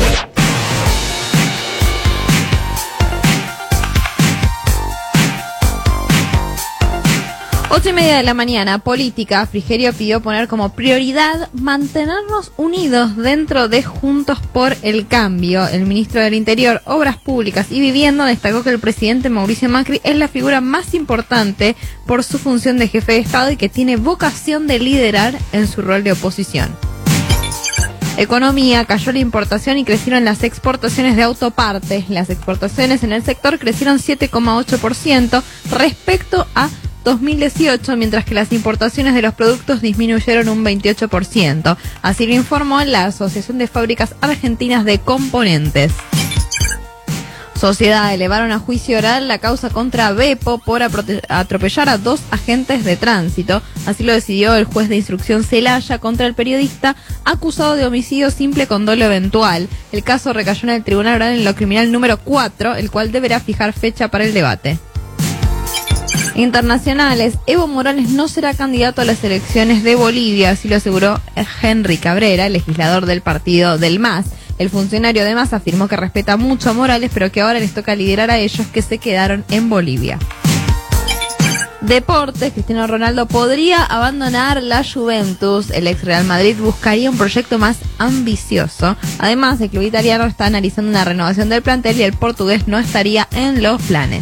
8:30 de la mañana, política. Frigerio pidió poner como prioridad mantenernos unidos dentro de Juntos por el Cambio. El ministro del Interior, Obras Públicas y Vivienda destacó que el presidente Mauricio Macri es la figura más importante por su función de jefe de Estado y que tiene vocación de liderar en su rol de oposición. Economía, cayó la importación y crecieron las exportaciones de autopartes. Las exportaciones en el sector crecieron 7,8% respecto a 2018, mientras que las importaciones de los productos disminuyeron un 28%. Así lo informó la Asociación de Fábricas Argentinas de Componentes. Sociedad elevaron a juicio oral la causa contra Beppo por atropellar a 2 agentes de tránsito. Así lo decidió el juez de instrucción Celaya contra el periodista acusado de homicidio simple con dolo eventual. El caso recayó en el Tribunal Oral en lo criminal número 4, el cual deberá fijar fecha para el debate. Internacionales, Evo Morales no será candidato a las elecciones de Bolivia, así lo aseguró Henry Cabrera, legislador del partido del MAS. El funcionario de MAS afirmó que respeta mucho a Morales, pero que ahora les toca liderar a ellos que se quedaron en Bolivia. Deportes, Cristiano Ronaldo podría abandonar la Juventus. El ex Real Madrid buscaría un proyecto más ambicioso. Además, el club italiano está analizando una renovación del plantel y el portugués no estaría en los planes.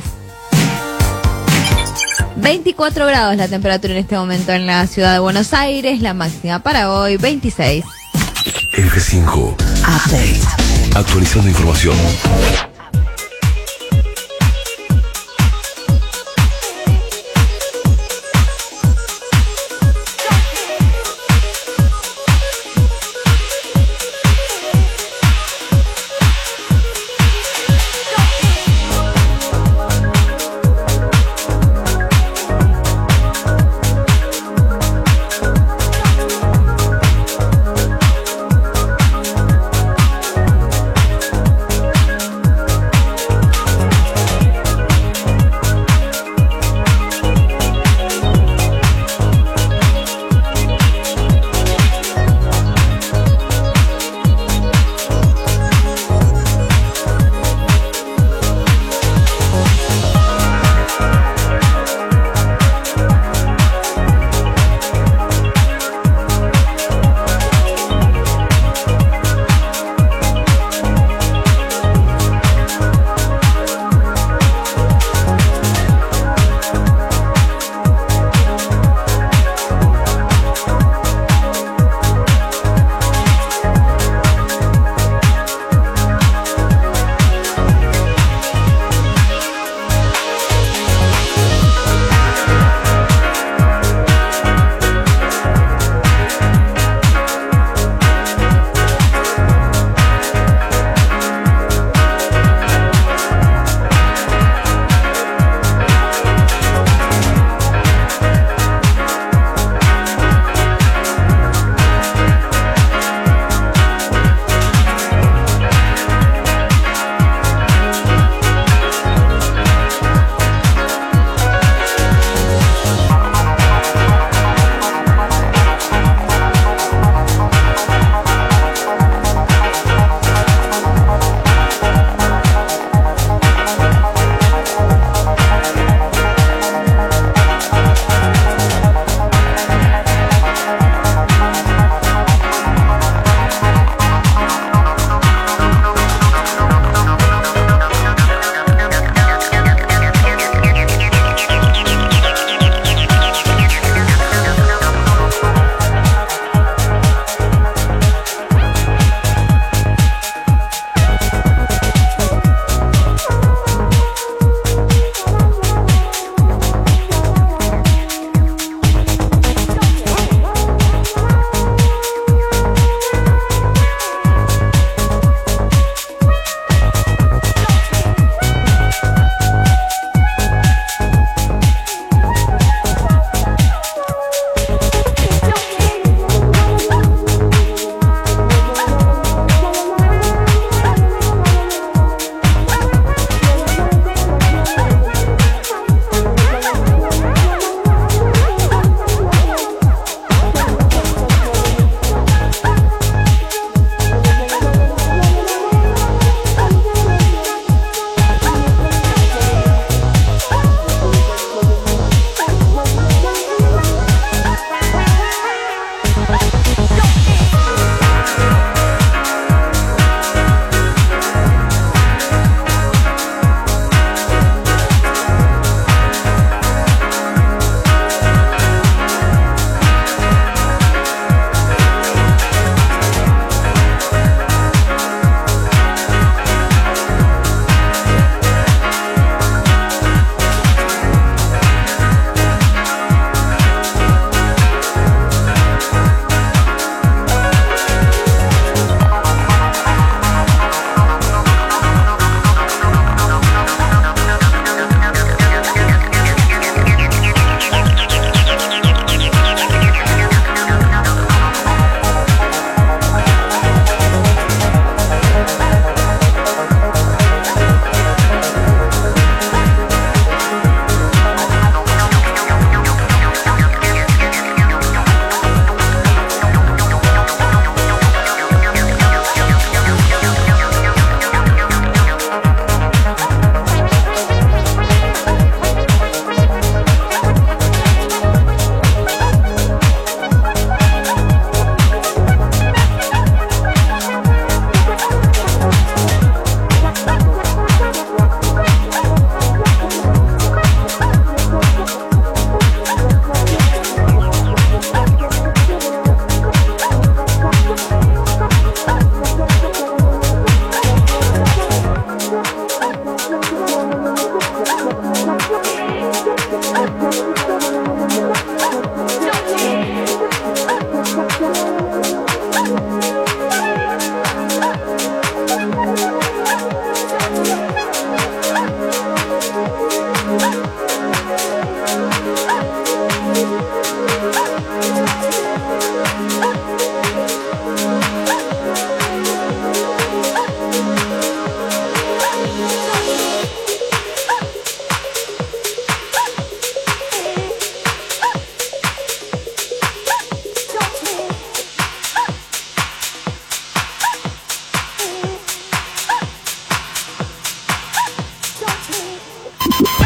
24 grados la temperatura en este momento en la ciudad de Buenos Aires, la máxima para hoy 26. F5 Update. Actualizando información.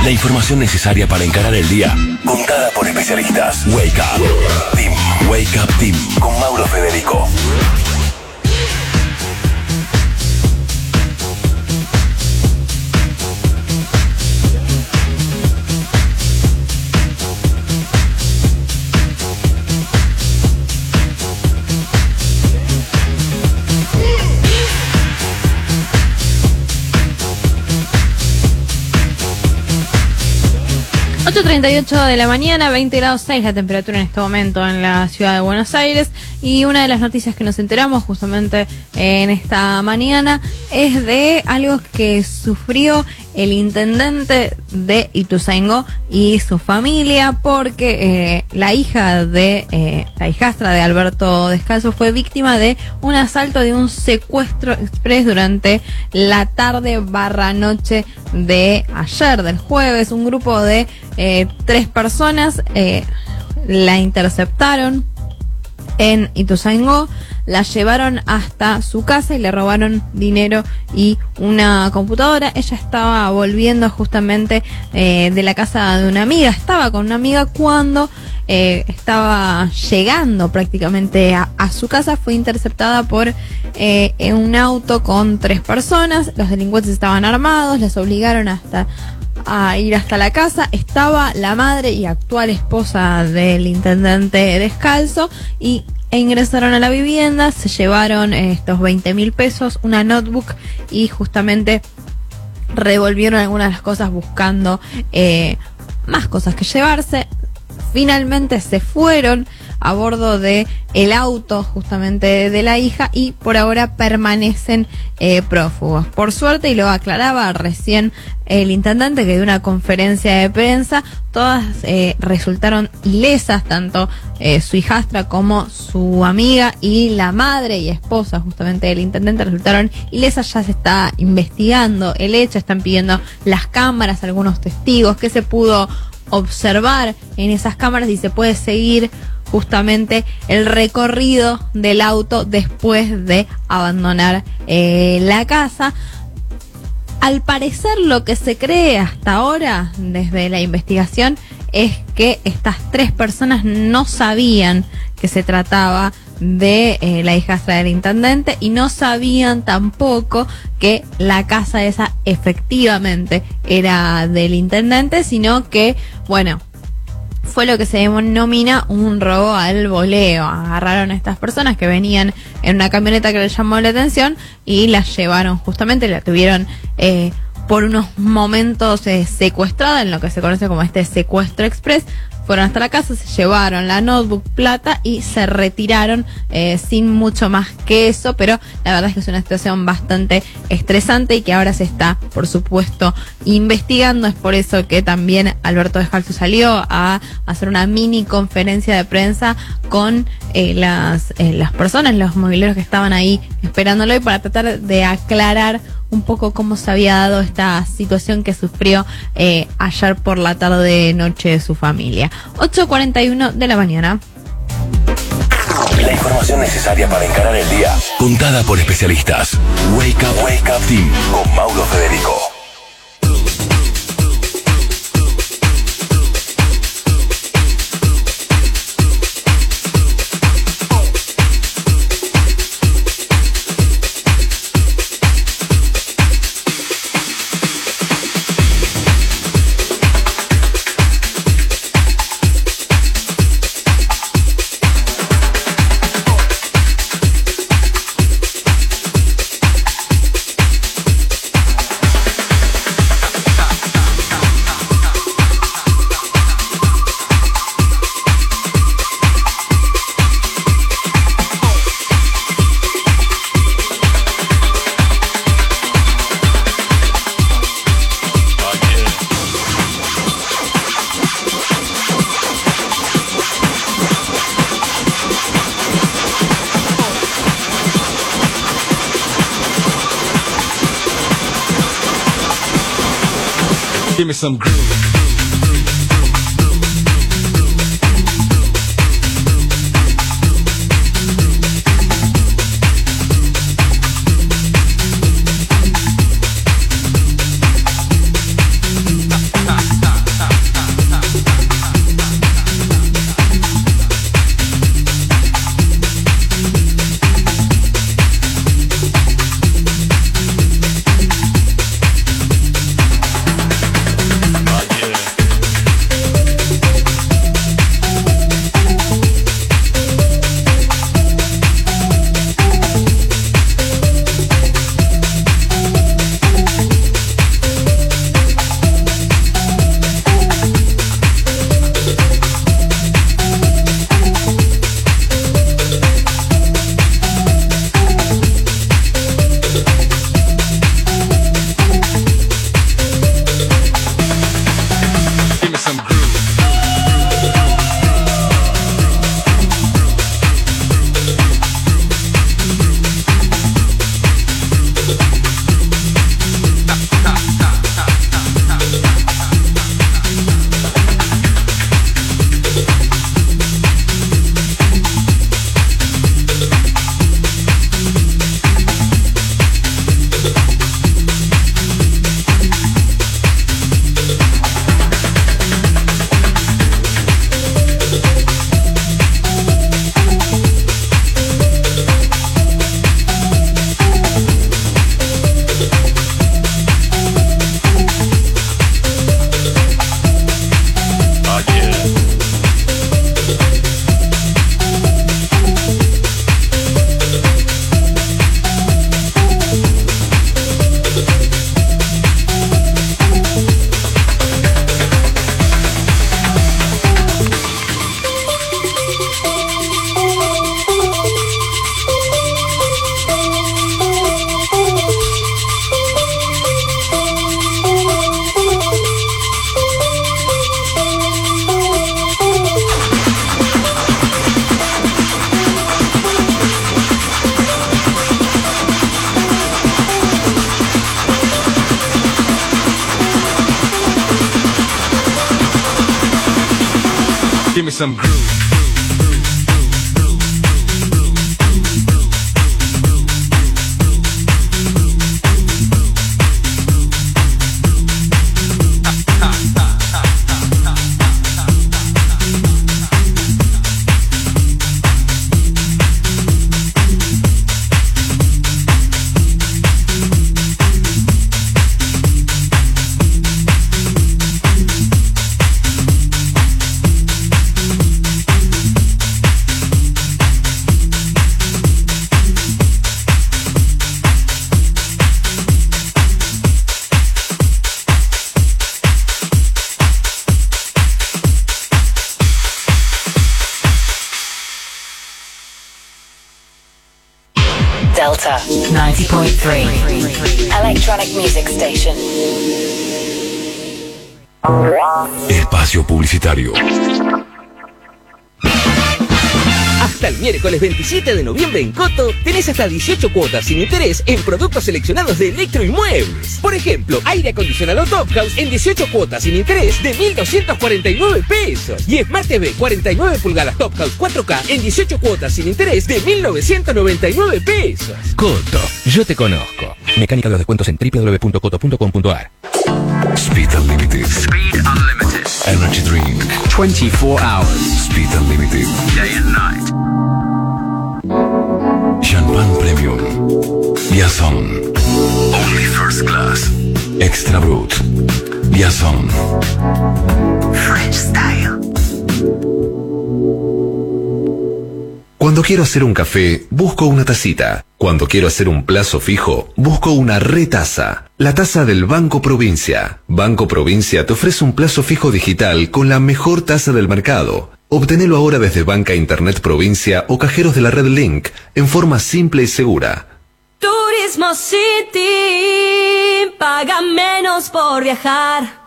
La información necesaria para encarar el día, contada por especialistas. Wake Up Team. Wake Up Team con Mauro Federico. Ocho 38 de la mañana, 20 grados 6 la temperatura en este momento en la ciudad de Buenos Aires. Y una de las noticias que nos enteramos justamente en esta mañana es de algo que sufrió el intendente de Ituzaingó y su familia, porque la hijastra de Alberto Descalzo fue víctima de un asalto, de un secuestro express durante la tarde/noche de ayer, del jueves. Un grupo de 3 personas la interceptaron en Ituzaingó, la llevaron hasta su casa y le robaron dinero y una computadora. Ella estaba volviendo justamente de la casa de una amiga, estaba con una amiga cuando estaba llegando prácticamente a su casa. Fue interceptada por un auto con 3 personas. Los delincuentes estaban armados, les obligaron a ir hasta la casa. Estaba la madre y actual esposa del intendente Descalzo e ingresaron a la vivienda, se llevaron estos 20.000 pesos, una notebook, y justamente revolvieron algunas de las cosas buscando más cosas que llevarse. Finalmente se fueron a bordo de el auto justamente de la hija y por ahora permanecen prófugos. Por suerte, y lo aclaraba recién el intendente, que de una conferencia de prensa, todas resultaron ilesas, tanto su hijastra como su amiga y la madre y esposa justamente del intendente resultaron ilesas. Ya se está investigando el hecho, están pidiendo las cámaras, algunos testigos, qué se pudo observar en esas cámaras y se puede seguir justamente el recorrido del auto después de abandonar la casa. Al parecer, lo que se cree hasta ahora desde la investigación es que estas 3 personas no sabían que se trataba de la hijastra del intendente y no sabían tampoco que la casa esa efectivamente era del intendente, sino que, bueno, fue lo que se denomina un robo al voleo. Agarraron a estas personas que venían en una camioneta que les llamó la atención y las llevaron justamente, la tuvieron por unos momentos secuestrada en lo que se conoce como este secuestro express. Fueron hasta la casa, se llevaron la notebook, plata y se retiraron sin mucho más que eso, pero la verdad es que es una situación bastante estresante y que ahora se está, por supuesto, investigando. Es por eso que también Alberto Descalzo salió a hacer una mini conferencia de prensa con las personas, los mobileros que estaban ahí esperándolo, y para tratar de aclarar un poco cómo se había dado esta situación que sufrió ayer por la tarde-noche de su familia. 8:41 de la mañana. La información necesaria para encarar el día, contada por especialistas. Wake Up Team con Mauro Federico. Give me some groove. Give me some groove. Delta 90.3 Electronic Music Station. Espacio publicitario. Hasta el miércoles 27 de noviembre en Coto tenés hasta 18 cuotas sin interés en productos seleccionados de Electroinmuebles. Por ejemplo, aire acondicionado Top House en 18 cuotas sin interés de 1.249 pesos. Y Smart TV 49 pulgadas Top House 4K en 18 cuotas sin interés de 1.999 pesos. Coto, yo te conozco. Mecánica de los descuentos en www.coto.com.ar. Speed Unlimited. Speed Unlimited. Energy Drink. 24 hours. Speed Unlimited. Day and night. Champagne Premium. Liaison. Only first class. Extra Brut. Liaison. French style. Cuando quiero hacer un café, busco una tacita. Cuando quiero hacer un plazo fijo, busco una retaza. La tasa del Banco Provincia. Banco Provincia te ofrece un plazo fijo digital con la mejor tasa del mercado. Obtenelo ahora desde Banca Internet Provincia o cajeros de la red Link, en forma simple y segura. Turismo City, paga menos por viajar.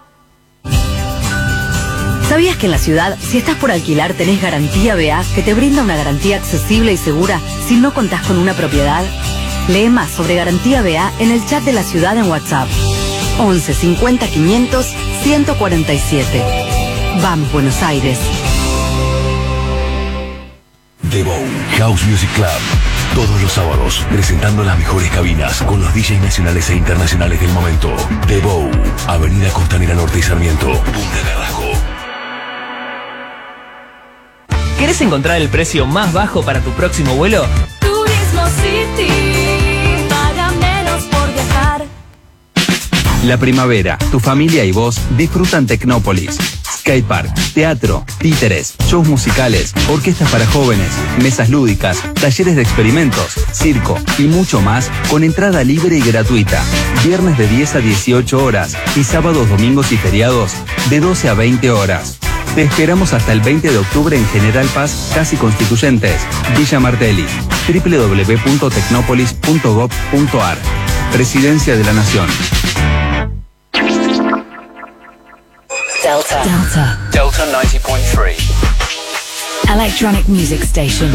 ¿Sabías que en la ciudad, si estás por alquilar, tenés Garantía BA, que te brinda una garantía accesible y segura si no contás con una propiedad? Lee más sobre Garantía BA en el chat de la ciudad en WhatsApp. 11 50 500 147. BAM Buenos Aires. The Bow House Music Club. Todos los sábados, presentando las mejores cabinas con los DJs nacionales e internacionales del momento. The Bow, Avenida Costanera Norte y Sarmiento, Punta Carrasco. ¿Querés encontrar el precio más bajo para tu próximo vuelo? Turismo City, paga menos por viajar. La primavera, tu familia y vos disfrutan Tecnópolis. Skatepark, teatro, títeres, shows musicales, orquestas para jóvenes, mesas lúdicas, talleres de experimentos, circo y mucho más con entrada libre y gratuita. Viernes de 10 a 18 horas y sábados, domingos y feriados de 12 a 20 horas. Te esperamos hasta el 20 de octubre en General Paz, Casi Constituyentes, Villa Martelli, www.tecnopolis.gov.ar. Presidencia de la Nación. Delta 90.3 Electronic Music Station.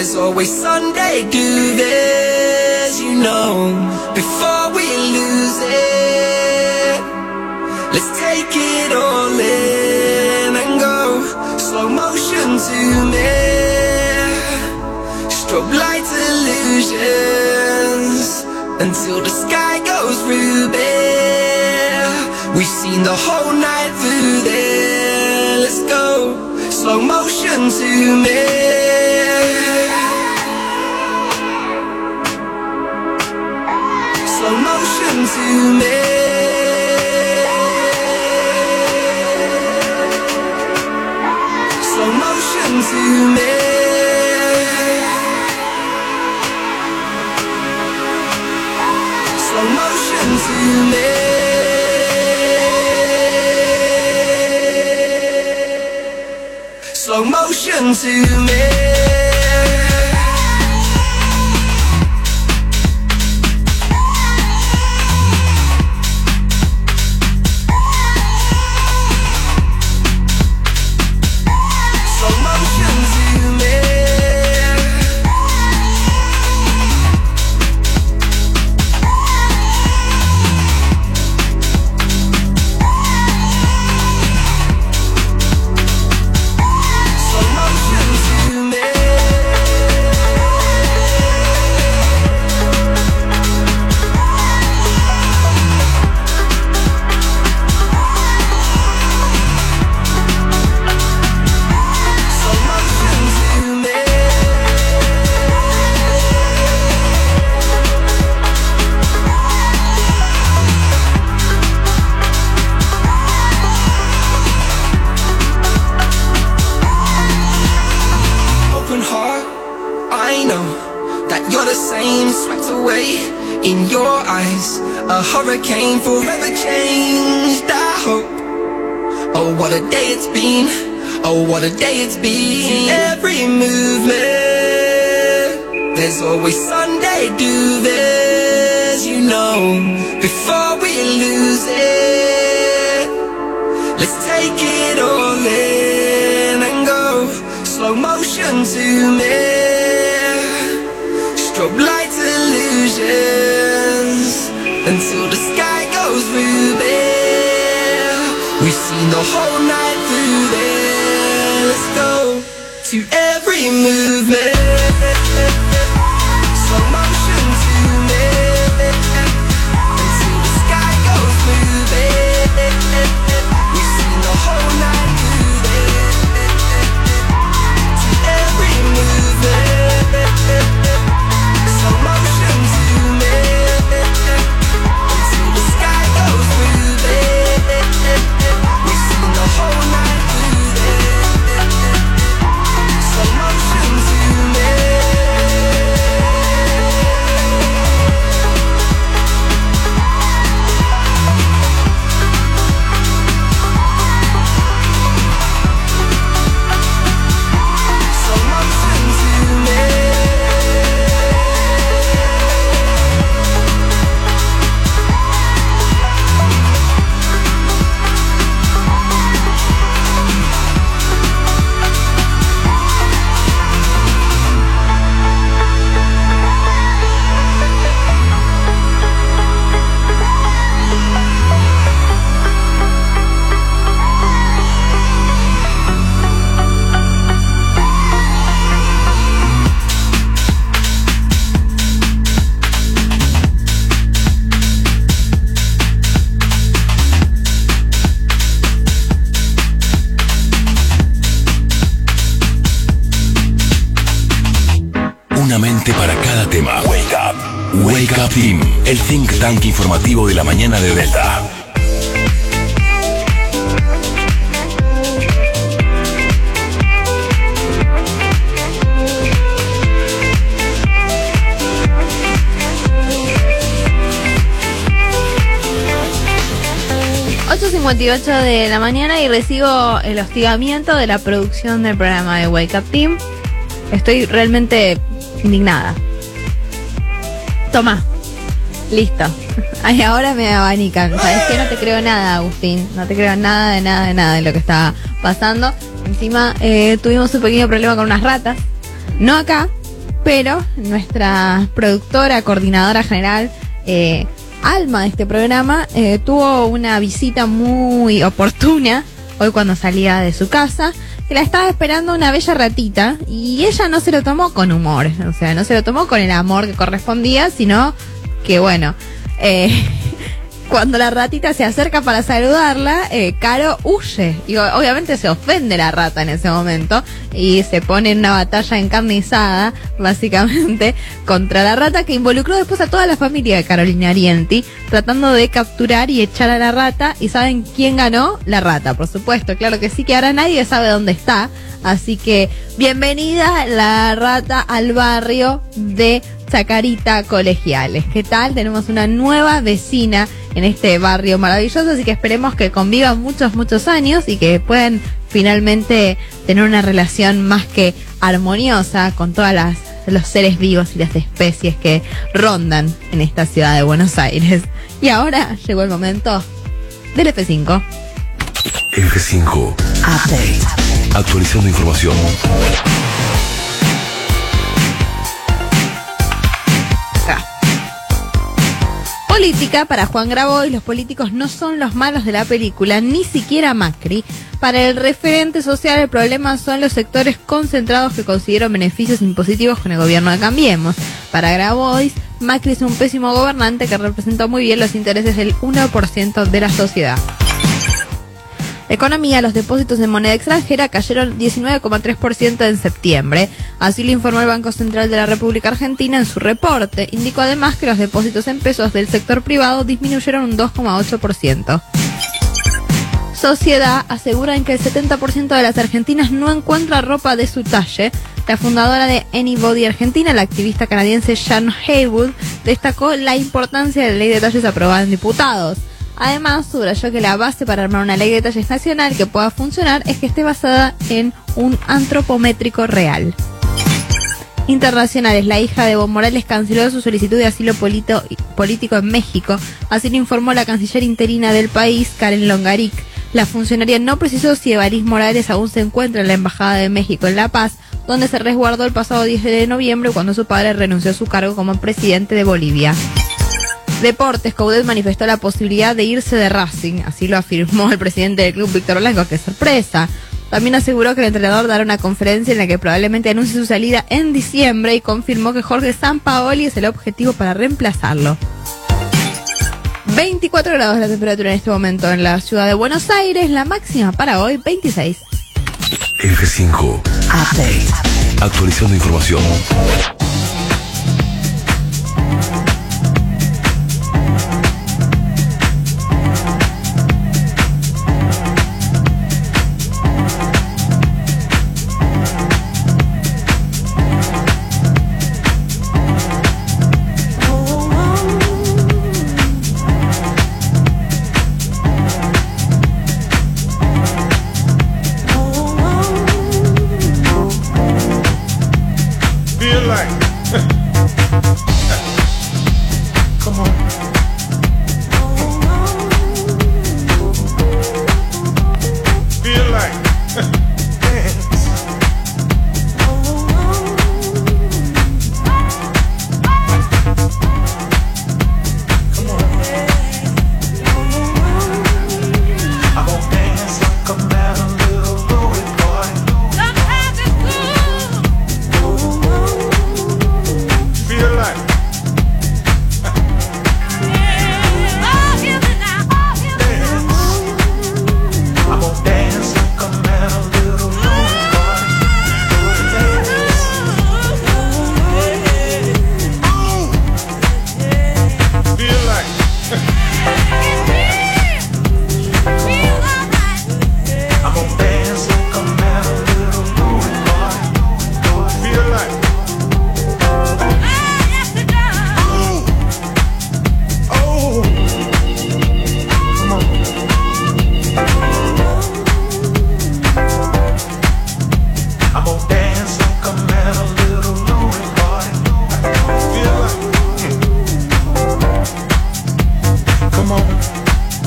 There's always Sunday, do this, you know, before we lose it. Let's take it all in and go slow motion to me. Strobe lights illusions until the sky goes ruby. We've seen the whole night through there. Let's go slow motion to me. Slow motion to me. Slow motion to me. Slow motion to me. Slow motion to me. Hurricane forever changed our hope. Oh, what a day it's been. Oh, what a day it's been. Every movement, there's always Sunday, do this, you know, before we lose it. Let's take it all in and go slow motion to me. Strobe lights illusions until the sky goes ruby. We've seen the whole night through there. Let's go to every movement. Slow motion to me until the sky goes ruby. We've seen the whole night through there. To every movement. Slow motion to me. Una mente para cada tema. Wake Up. Wake Up Team, el think tank informativo de la mañana de Delta. de la mañana y recibo el hostigamiento de la producción del programa de Wake Up Team. Estoy realmente indignada. Toma, listo. Ay, ahora me abanican. ¿Sabes qué? No te creo nada, Agustín. No te creo nada de lo que está pasando. Encima tuvimos un pequeño problema con unas ratas. No acá, pero nuestra productora, coordinadora general, alma de este programa, tuvo una visita muy oportuna hoy cuando salía de su casa, que la estaba esperando una bella ratita, y ella no se lo tomó con humor, o sea, no se lo tomó con el amor que correspondía, sino que bueno, cuando la ratita se acerca para saludarla, Caro huye. Y obviamente se ofende la rata en ese momento y se pone en una batalla encarnizada, básicamente, contra la rata, que involucró después a toda la familia de Carolina Arienti, tratando de capturar y echar a la rata. ¿Y saben quién ganó? La rata, por supuesto. Claro que sí, que ahora nadie sabe dónde está. Así que bienvenida la rata al barrio de Chacarita Colegiales. ¿Qué tal? Tenemos una nueva vecina en este barrio maravilloso, así que esperemos que convivan muchos años y que puedan finalmente tener una relación más que armoniosa con todos los seres vivos y las especies que rondan en esta ciudad de Buenos Aires. Y ahora llegó el momento del F5. F5 Update. Actualizando información. Política. Para Juan Grabois, los políticos no son los malos de la película, ni siquiera Macri. Para el referente social, el problema son los sectores concentrados que consiguieron beneficios impositivos con el gobierno de Cambiemos. Para Grabois, Macri es un pésimo gobernante que representó muy bien los intereses del 1% de la sociedad. Economía. Los depósitos en moneda extranjera cayeron 19,3% en septiembre. Así lo informó el Banco Central de la República Argentina en su reporte. Indicó además que los depósitos en pesos del sector privado disminuyeron un 2,8%. Sociedad. Aseguran que el 70% de las argentinas no encuentra ropa de su talle. La fundadora de Anybody Argentina, la activista canadiense Jan Haywood, destacó la importancia de la ley de talles aprobada en diputados. Además, subrayó que la base para armar una ley de talles nacional que pueda funcionar es que esté basada en un antropométrico real. Internacionales. La hija de Evo Morales canceló su solicitud de asilo político en México. Así lo informó la canciller interina del país, Karen Longaric. La funcionaria no precisó si Evariste Morales aún se encuentra en la Embajada de México en La Paz, donde se resguardó el pasado 10 de noviembre cuando su padre renunció a su cargo como presidente de Bolivia. Deportes. Coudet manifestó la posibilidad de irse de Racing, así lo afirmó el presidente del club, Víctor Blanco. ¡Qué sorpresa! También aseguró que el entrenador dará una conferencia en la que probablemente anuncie su salida en diciembre y confirmó que Jorge Sampaoli es el objetivo para reemplazarlo. 24 grados la temperatura en este momento en la ciudad de Buenos Aires, la máxima para hoy 26. F5 Update. Actualizando información.